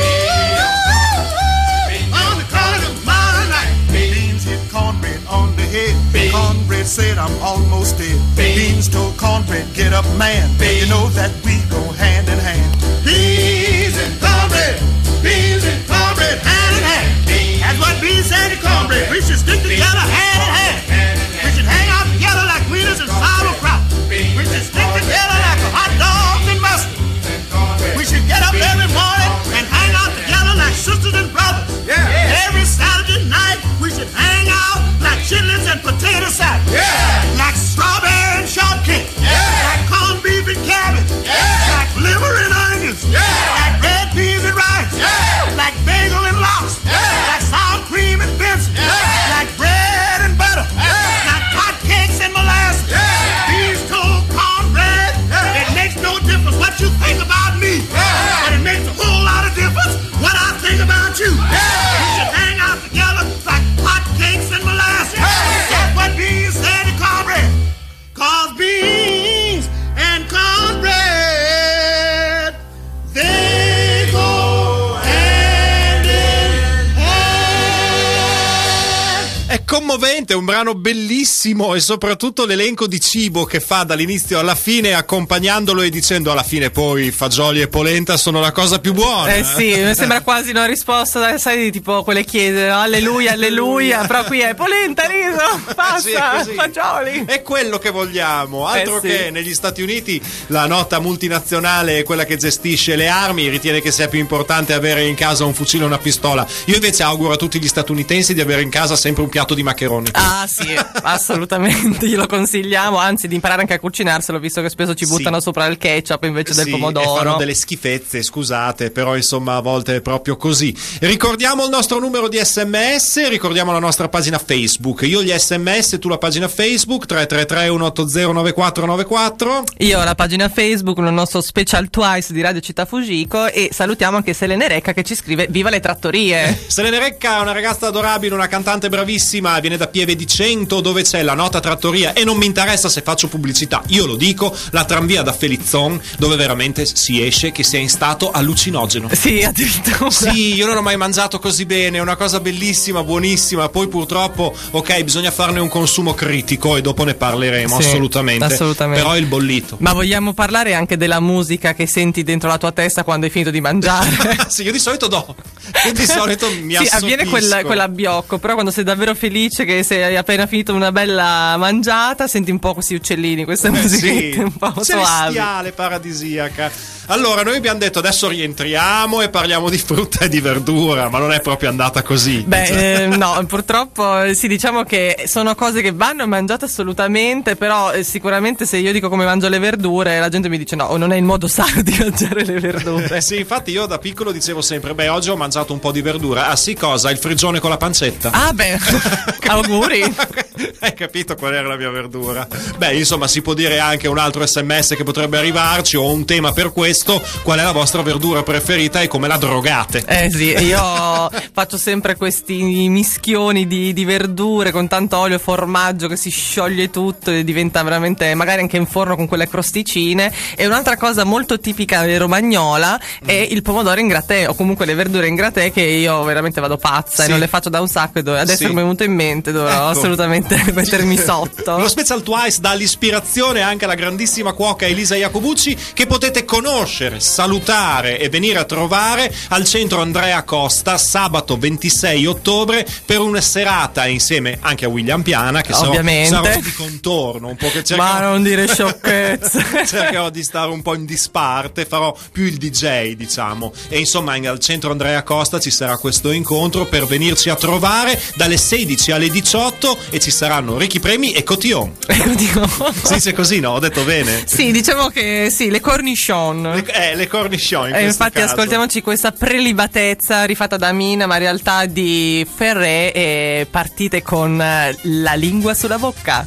On the corner tomorrow night. Beans hit cornbread on the head. Cornbread said, I'm almost dead. Beans told cornbread, get up, man. You know that we go hand in hand. Beans and cornbread, hand in hand. That's what Beans said to cornbread. We should stick together hand in hand. We should hang out together like wieners and sauerkraut. We should stick together like hot dogs and mustard. We should get up every morning and hang out together like sisters and brothers. Every Saturday night we should hang out like chitlins and potato salad. Like strawberry and shortcake. Like corned beef and cabbage. Like liver and onions. Like red peas and rice. Like bagel and lox. Like sour cream and Benson. Like bread and butter. Like hot cakes and molasses. These told cornbread, it makes no difference what you think about me. But it makes a whole lot of difference what I think about you. We should hang out together like hot cakes and molasses. That's what Beans said to cornbread. 'Cause beans and cornbread, they go hand in hand. È commovente, un brano bellissimo e soprattutto l'elenco di cibo che fa dall'inizio alla fine, accompagnandolo e dicendo alla fine poi fagioli e polenta sono la cosa più buona. Sì, mi sembra quasi una risposta, sai, tipo quelle chiese, no? Alleluia, alleluia, però qui è polenta, riso, pasta, sì, fagioli. È quello che vogliamo, altro sì. che negli Stati Uniti la nota multinazionale, quella che gestisce le armi, ritiene che sia più importante avere in casa un fucile o una pistola. Io invece auguro a tutti gli statunitensi di avere in casa sempre un piatto di maccheroni. Ah sì, assolutamente, glielo consigliamo, anzi di imparare anche a cucinarselo, visto che spesso ci buttano sopra il ketchup invece del pomodoro. E fanno delle schifezze, scusate, però insomma a volte è proprio così. Ricordiamo il nostro numero di SMS, ricordiamo la nostra pagina Facebook. Io gli SMS, tu la pagina Facebook, 333 180 9494. Io la pagina Facebook, il nostro Special Twice di Radio Città Fugico, e salutiamo anche Selene Recca che ci scrive viva le trattorie. Selene Recca è una ragazza adorabile, una cantante bravissima, viene da Pieve di Cento dove c'è la nota trattoria, e non mi interessa se faccio pubblicità, io lo dico, la tranvia da Felizzon, dove veramente si esce che si è in stato allucinogeno. Sì, addirittura. Sì, io non ho mai mangiato così bene, è una cosa bellissima, buonissima. Poi purtroppo, ok, bisogna farne un consumo critico e dopo ne parleremo, sì, assolutamente. Però il bollito. Ma vogliamo parlare anche della musica che senti dentro la tua testa quando hai finito di mangiare? Sì, io di solito do. Io di solito mi sì, avviene quell'abbiocco, però quando sei davvero felice che sei appena finito una bella mangiata, senti un po' questi uccellini, queste musichette un po' celestiale, paradisiaca. Allora, noi abbiamo detto adesso rientriamo e parliamo di frutta e di verdura, ma non è proprio andata così. No, purtroppo sì, diciamo che sono cose che vanno mangiate assolutamente, però sicuramente se io dico come mangio le verdure, la gente mi dice no, non è il modo sano di mangiare le verdure. Sì, infatti io da piccolo dicevo sempre, oggi ho mangiato un po' di verdura. Ah sì, cosa? Il frigione con la pancetta. Ah beh, auguri. Hai capito qual era la mia verdura? Beh, insomma, si può dire anche un altro SMS che potrebbe arrivarci o un tema per questo. Qual è la vostra verdura preferita e come la drogate? Sì, io faccio sempre questi mischioni di verdure con tanto olio e formaggio che si scioglie tutto e diventa veramente, magari anche in forno con quelle crosticine. E un'altra cosa molto tipica romagnola è il pomodoro in grattè, o comunque le verdure in grattè, che io veramente vado pazza e non le faccio da un sacco, e adesso mi è venuto in mente, dovrò assolutamente mettermi sotto. Lo Special Twice dà l'ispirazione anche alla grandissima cuoca Elisa Iacobucci, che potete conoscere conoscere, salutare e venire a trovare al centro Andrea Costa sabato 26 ottobre per una serata insieme anche a William Piana, che sarò di contorno un po', che cercherò, ma non dire sciocchezze. cercherò di stare un po' in disparte, farò più il DJ, diciamo, e insomma al centro Andrea Costa ci sarà questo incontro per venirci a trovare dalle 16 alle 18 e ci saranno ricchi premi e cotillon. Si dice così, no? Ho detto bene? Sì, diciamo che sì, le cornichon. Le cornichon in infatti caso. ascoltiamoci questa prelibatezza rifatta da Mina, ma in realtà di Ferré, e partite con La lingua sulla bocca.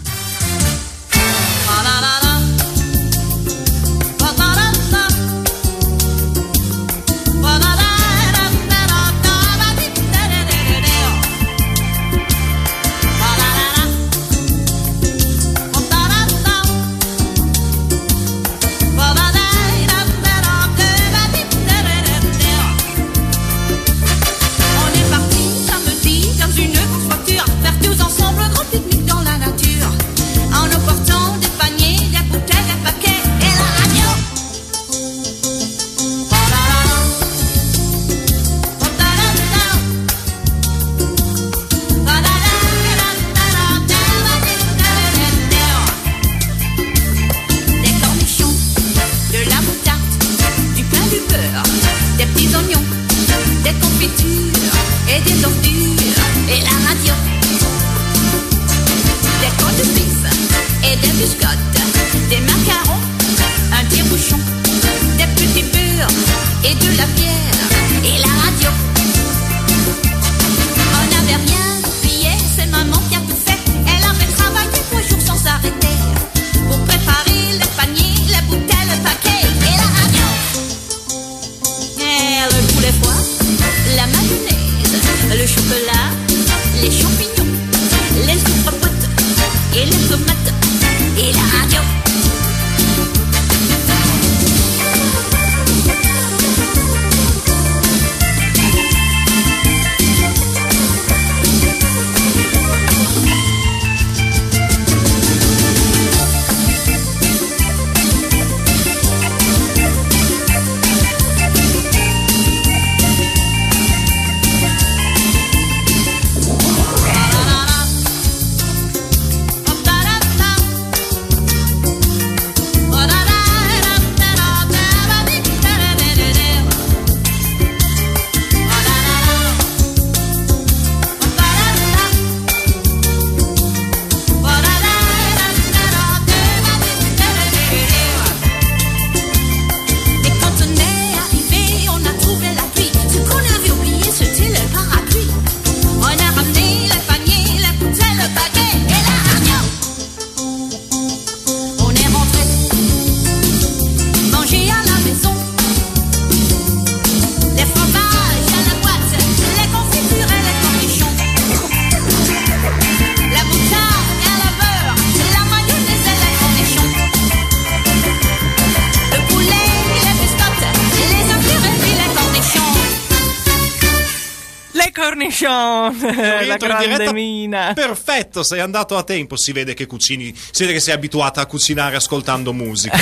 La grande Mina. Perfetto, sei andato a tempo. Si vede che cucini, si vede che sei abituata a cucinare ascoltando musica.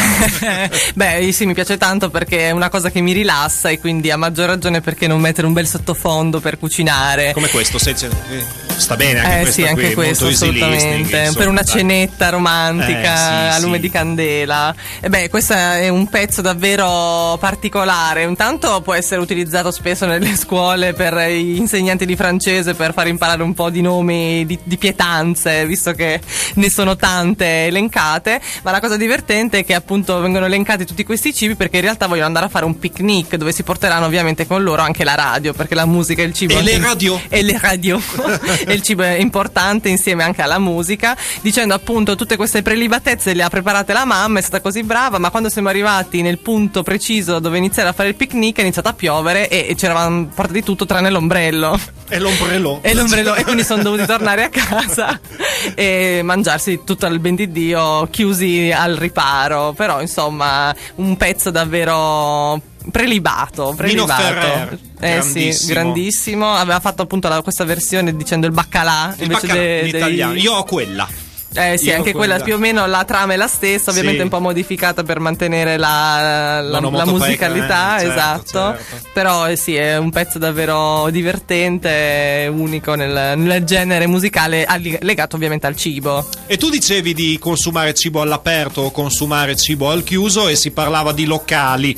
Beh, sì, mi piace tanto perché è una cosa che mi rilassa, e quindi a maggior ragione perché non mettere un bel sottofondo per cucinare. Come questo, sta bene anche questo, sì, anche qui, questo molto assolutamente, per una cenetta romantica a lume di candela. E beh, questo è un pezzo davvero particolare. Intanto può essere utilizzato spesso nelle scuole per gli insegnanti di francese, per far imparare un po' di nomi di pietanze, visto che ne sono tante elencate. Ma la cosa divertente è che appunto vengono elencati tutti questi cibi perché in realtà vogliono andare a fare un picnic dove si porteranno ovviamente con loro anche la radio, perché la musica e il cibo e le radio e il cibo è importante insieme anche alla musica, dicendo appunto tutte queste prelibatezze le ha preparate la mamma, è stata così brava, ma quando siamo arrivati nel punto preciso dove iniziare a fare il picnic è iniziato a piovere e ci eravamo portati tutto tranne l'ombrello. E quindi sono dovuti tornare a casa e mangiarsi tutto al ben di Dio, chiusi al riparo. Però insomma un pezzo davvero prelibato. Nino Ferrer, sì, grandissimo. Aveva fatto appunto questa versione dicendo il baccalà invece in italiano. Io ho quella. Sì, Io anche quella più o meno la trama è la stessa, ovviamente Sì. un po' modificata per mantenere la L'onomatopeica, musicalità, certo, esatto. certo. Però sì, è un pezzo davvero divertente, unico nel genere musicale, legato ovviamente al cibo. E tu dicevi di consumare cibo all'aperto o consumare cibo al chiuso, e si parlava di locali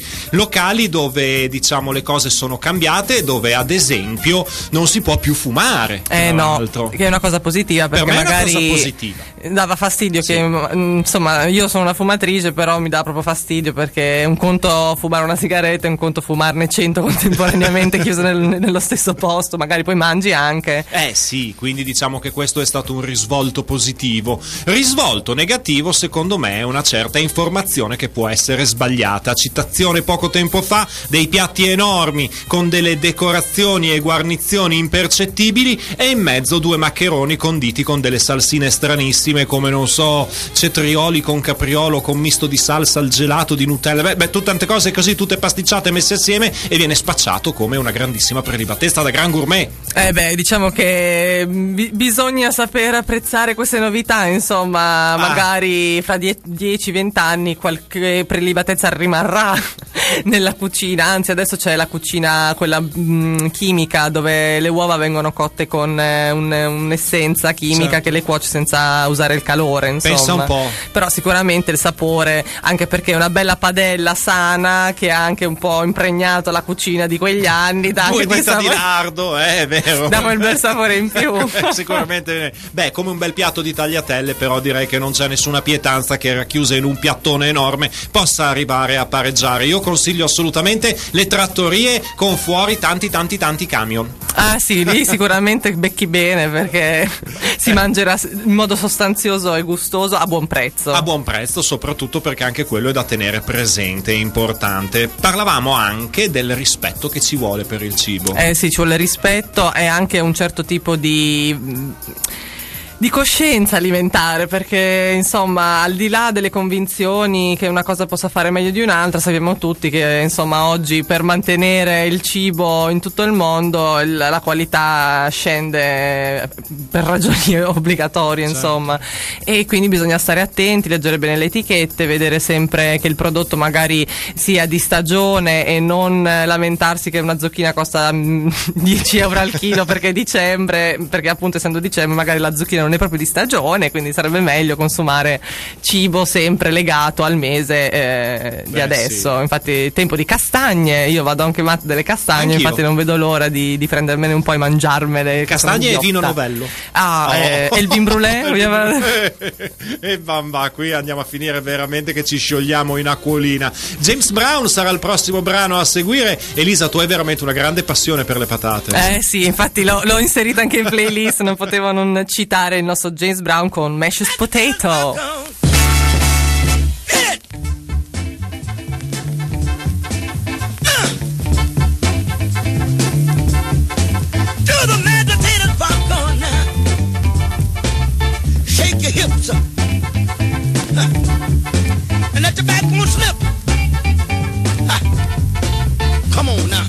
dove diciamo le cose sono cambiate, dove ad esempio non si può più fumare. Tra No, l'altro. che è una cosa positiva, perché Per me è una magari cosa positiva. dava fastidio Sì. che insomma, io sono una fumatrice, però mi dà proprio fastidio, perché è un conto fumare una sigaretta, è un conto fumarne 100 contemporaneamente chiuse nello stesso posto, magari poi mangi anche. Sì, quindi diciamo che questo è stato un risvolto positivo. Risvolto negativo, secondo me, è una certa informazione che può essere sbagliata. Citazione poco tempo fa dei piatti enormi con delle decorazioni e guarnizioni impercettibili, e in mezzo 2 maccheroni conditi con delle salsine stranissime, come non so, cetrioli con capriolo, con misto di salsa al gelato, di Nutella, tutte tante cose così, tutte pasticciate messe assieme, e viene spacciato come una grandissima prelibatezza da gran gourmet. Diciamo che bisogna saper apprezzare queste novità, insomma, magari fra 10-20 anni qualche prelibatezza rimarrà nella cucina, anzi adesso c'è la cucina quella chimica, dove le uova vengono cotte con un'essenza chimica, certo, che le cuoce senza usare il calore, insomma. Pensa un po'. Però sicuramente il sapore, anche perché è una bella padella sana che ha anche un po' impregnato la cucina di quegli anni, dà anche 2 quel dita di sapore, lardo, è vero. dà quel bel sapore in più. Sicuramente, come un bel piatto di tagliatelle, però direi che non c'è nessuna pietanza che racchiusa in un piattone enorme possa arrivare a pareggiare. Io consiglio assolutamente le trattorie con fuori tanti camion. Sì, lì sicuramente becchi bene, perché si mangerà in modo sostanzioso e gustoso a buon prezzo. A buon prezzo, soprattutto perché anche quello è da tenere presente, è importante. Parlavamo anche del rispetto che ci vuole per il cibo. Sì, ci vuole rispetto e anche un certo tipo di coscienza alimentare, perché insomma, al di là delle convinzioni che una cosa possa fare meglio di un'altra, sappiamo tutti che insomma oggi per mantenere il cibo in tutto il mondo la qualità scende per ragioni obbligatorie, insomma, e quindi bisogna stare attenti, leggere bene le etichette, vedere sempre che il prodotto magari sia di stagione e non lamentarsi che una zucchina costa 10 euro al chilo perché è dicembre, perché appunto essendo dicembre magari la zucchina non è proprio di stagione, quindi sarebbe meglio consumare cibo sempre legato al mese di adesso. Sì. Infatti tempo di castagne, io vado anche matta delle castagne. Anch'io. Infatti non vedo l'ora di prendermene un po' e mangiarmele. Castagne e vino novello. E il vin brûlé. E bamba, qui andiamo a finire veramente che ci sciogliamo in acquolina. James Brown sarà il prossimo brano a seguire. Elisa, tu hai veramente una grande passione per le patate. Sì, infatti l'ho inserita anche in playlist, non potevo non citare il nostro James Brown con Mashed Potato. Shake your hips up and let your backbone slip. Come on now.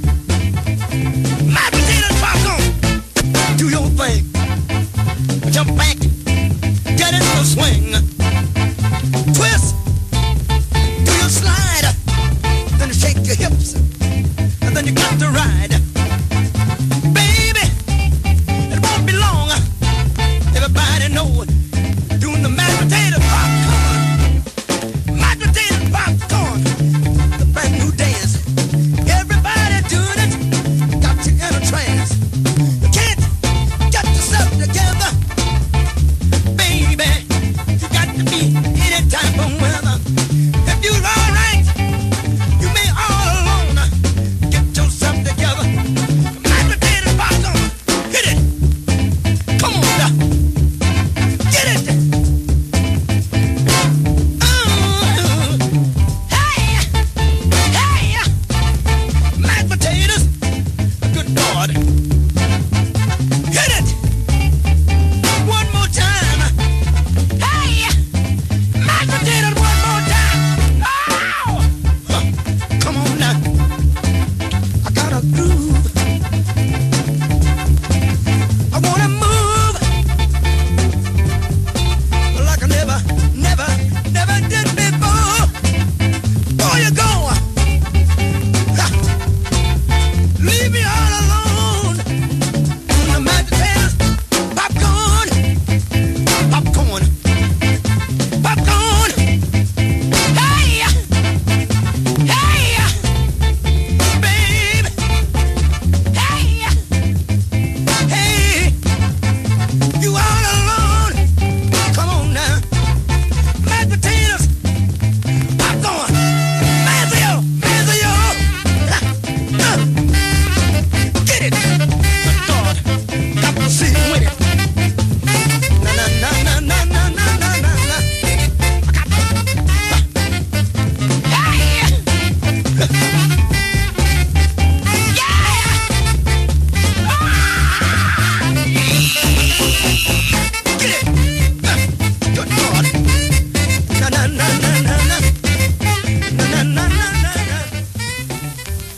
My potatoes popcorn. Do your thing. Jump back. Get into the swing. Twist. Do your slide. Then you shake your hips. And then you got to ride. Baby, it won't be long. Everybody know it. Doing the mashed potato popcorn. Mashed potato popcorn. The brand new dance. Everybody doing it. Got you in a trance. You can't get yourself together. Baby, you got to be any type of weather. If you're alright, you may all alone. Get yourself together. Mashed potato popcorn. Hit it. Come on now. Get it! Hey! Hey! Mashed potatoes! Good Lord! Hit it! One more time! Hey! Mashed potatoes one more time! Oh! Come on now! I got a groove. I wanna move.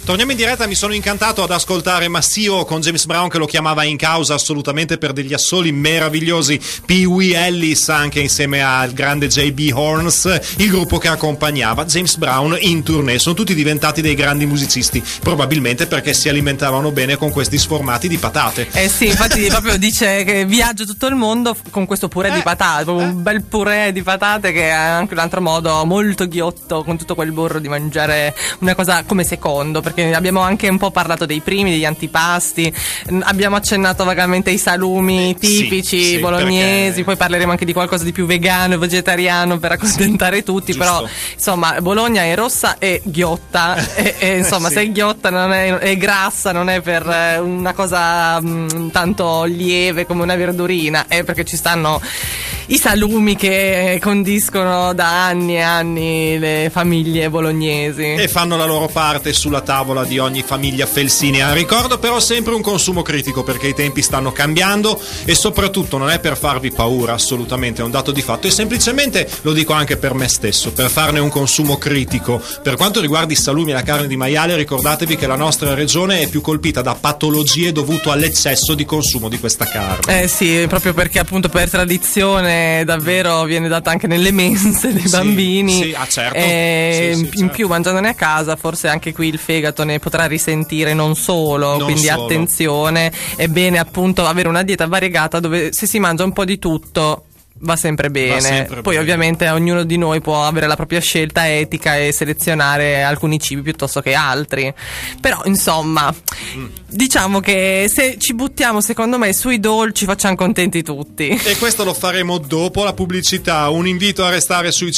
Torniamo in diretta, mi sono incantato ad ascoltare Massio con James Brown che lo chiamava in causa assolutamente per degli assoli meravigliosi. Pee Wee Ellis anche insieme al grande J.B. Horns, il gruppo che accompagnava James Brown in tournée. Sono tutti diventati dei grandi musicisti, probabilmente perché si alimentavano bene con questi sformati di patate. Sì, infatti proprio dice che viaggia tutto il mondo con questo purè di patate, proprio un bel purè di patate che è anche un altro modo molto ghiotto con tutto quel burro di mangiare una cosa come secondo, perché abbiamo anche un po' parlato dei primi, degli antipasti, abbiamo accennato vagamente ai salumi tipici sì, bolognesi, perché... poi parleremo anche di qualcosa di più vegano e vegetariano per accontentare tutti. Giusto. Però insomma Bologna è rossa e ghiotta e insomma Sì. se è ghiotta non è grassa, non è per una cosa tanto lieve come una verdurina, è perché ci stanno i salumi che condiscono da anni e anni le famiglie bolognesi e fanno la loro parte sulla tavola di ogni famiglia felsinea. Ricordo però sempre un consumo critico, perché i tempi stanno cambiando e soprattutto non è per farvi paura, assolutamente, è un dato di fatto, e semplicemente lo dico anche per me stesso, per farne un consumo critico. Per quanto riguarda i salumi e la carne di maiale, ricordatevi che la nostra regione è più colpita da patologie dovute all'eccesso di consumo di questa carne. Sì, proprio perché appunto per tradizione davvero viene data anche nelle mense dei bambini. Sì, certo. E Sì, in certo. più mangiandone a casa forse anche qui il fegato ne potrà risentire non solo, Non quindi solo. attenzione, è bene appunto avere una dieta variegata dove se si mangia un po' di tutto va sempre bene. sempre Poi bene. ovviamente ognuno di noi può avere la propria scelta etica e selezionare alcuni cibi piuttosto che altri, però insomma diciamo che se ci buttiamo secondo me sui dolci facciamo contenti tutti. E questo lo faremo dopo la pubblicità. Un invito a restare sui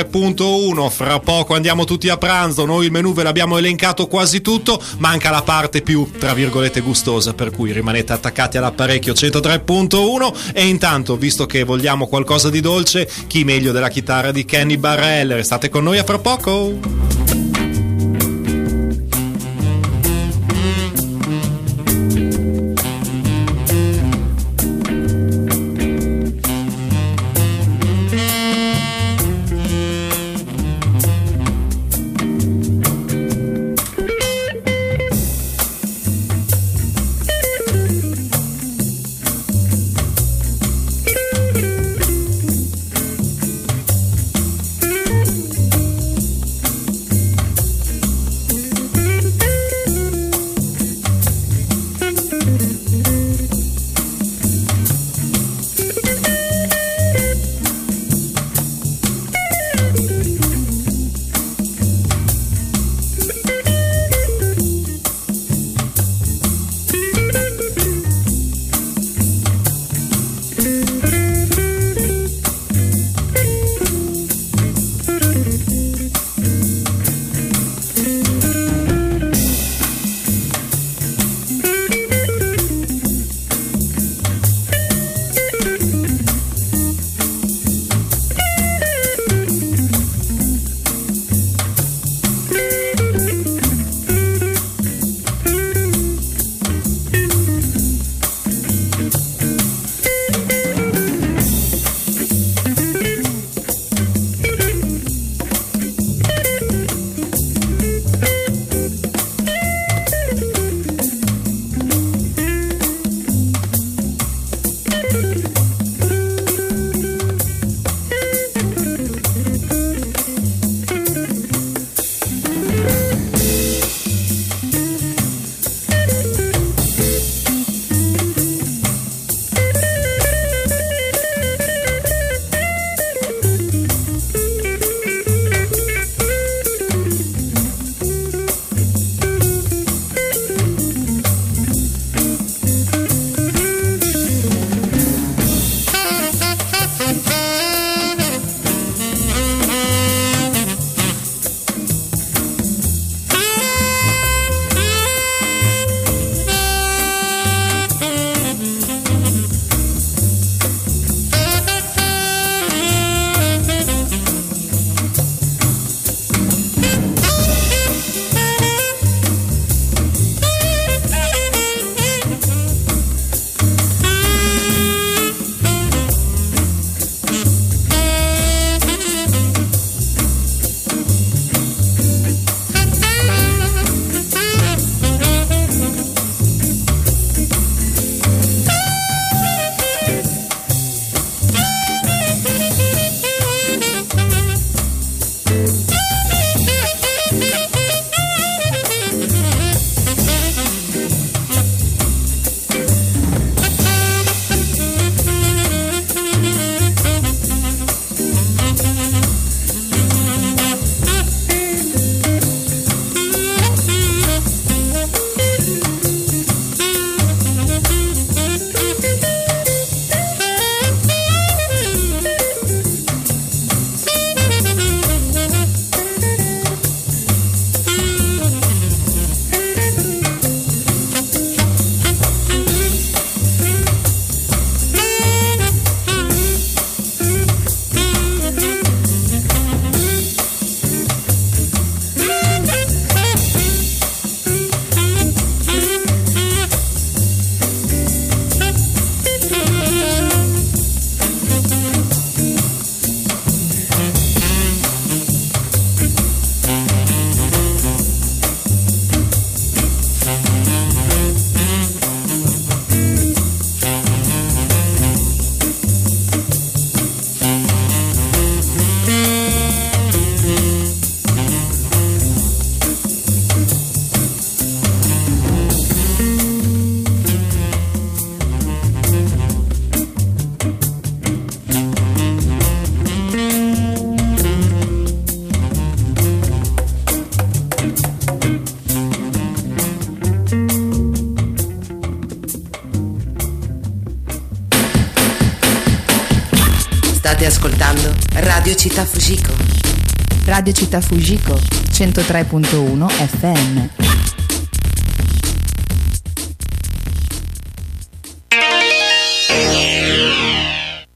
103.1. Fra poco andiamo tutti a pranzo. Noi il menù ve l'abbiamo elencato quasi tutto. Manca la parte più, tra virgolette, gustosa, per cui rimanete attaccati all'apparecchio 103.1. E intanto, visto che vogliamo qualcosa di dolce, chi meglio della chitarra di Kenny Barrell? Restate con noi a fra poco. State ascoltando Radio Città Fujiko. Radio Città Fujiko 103.1 FM.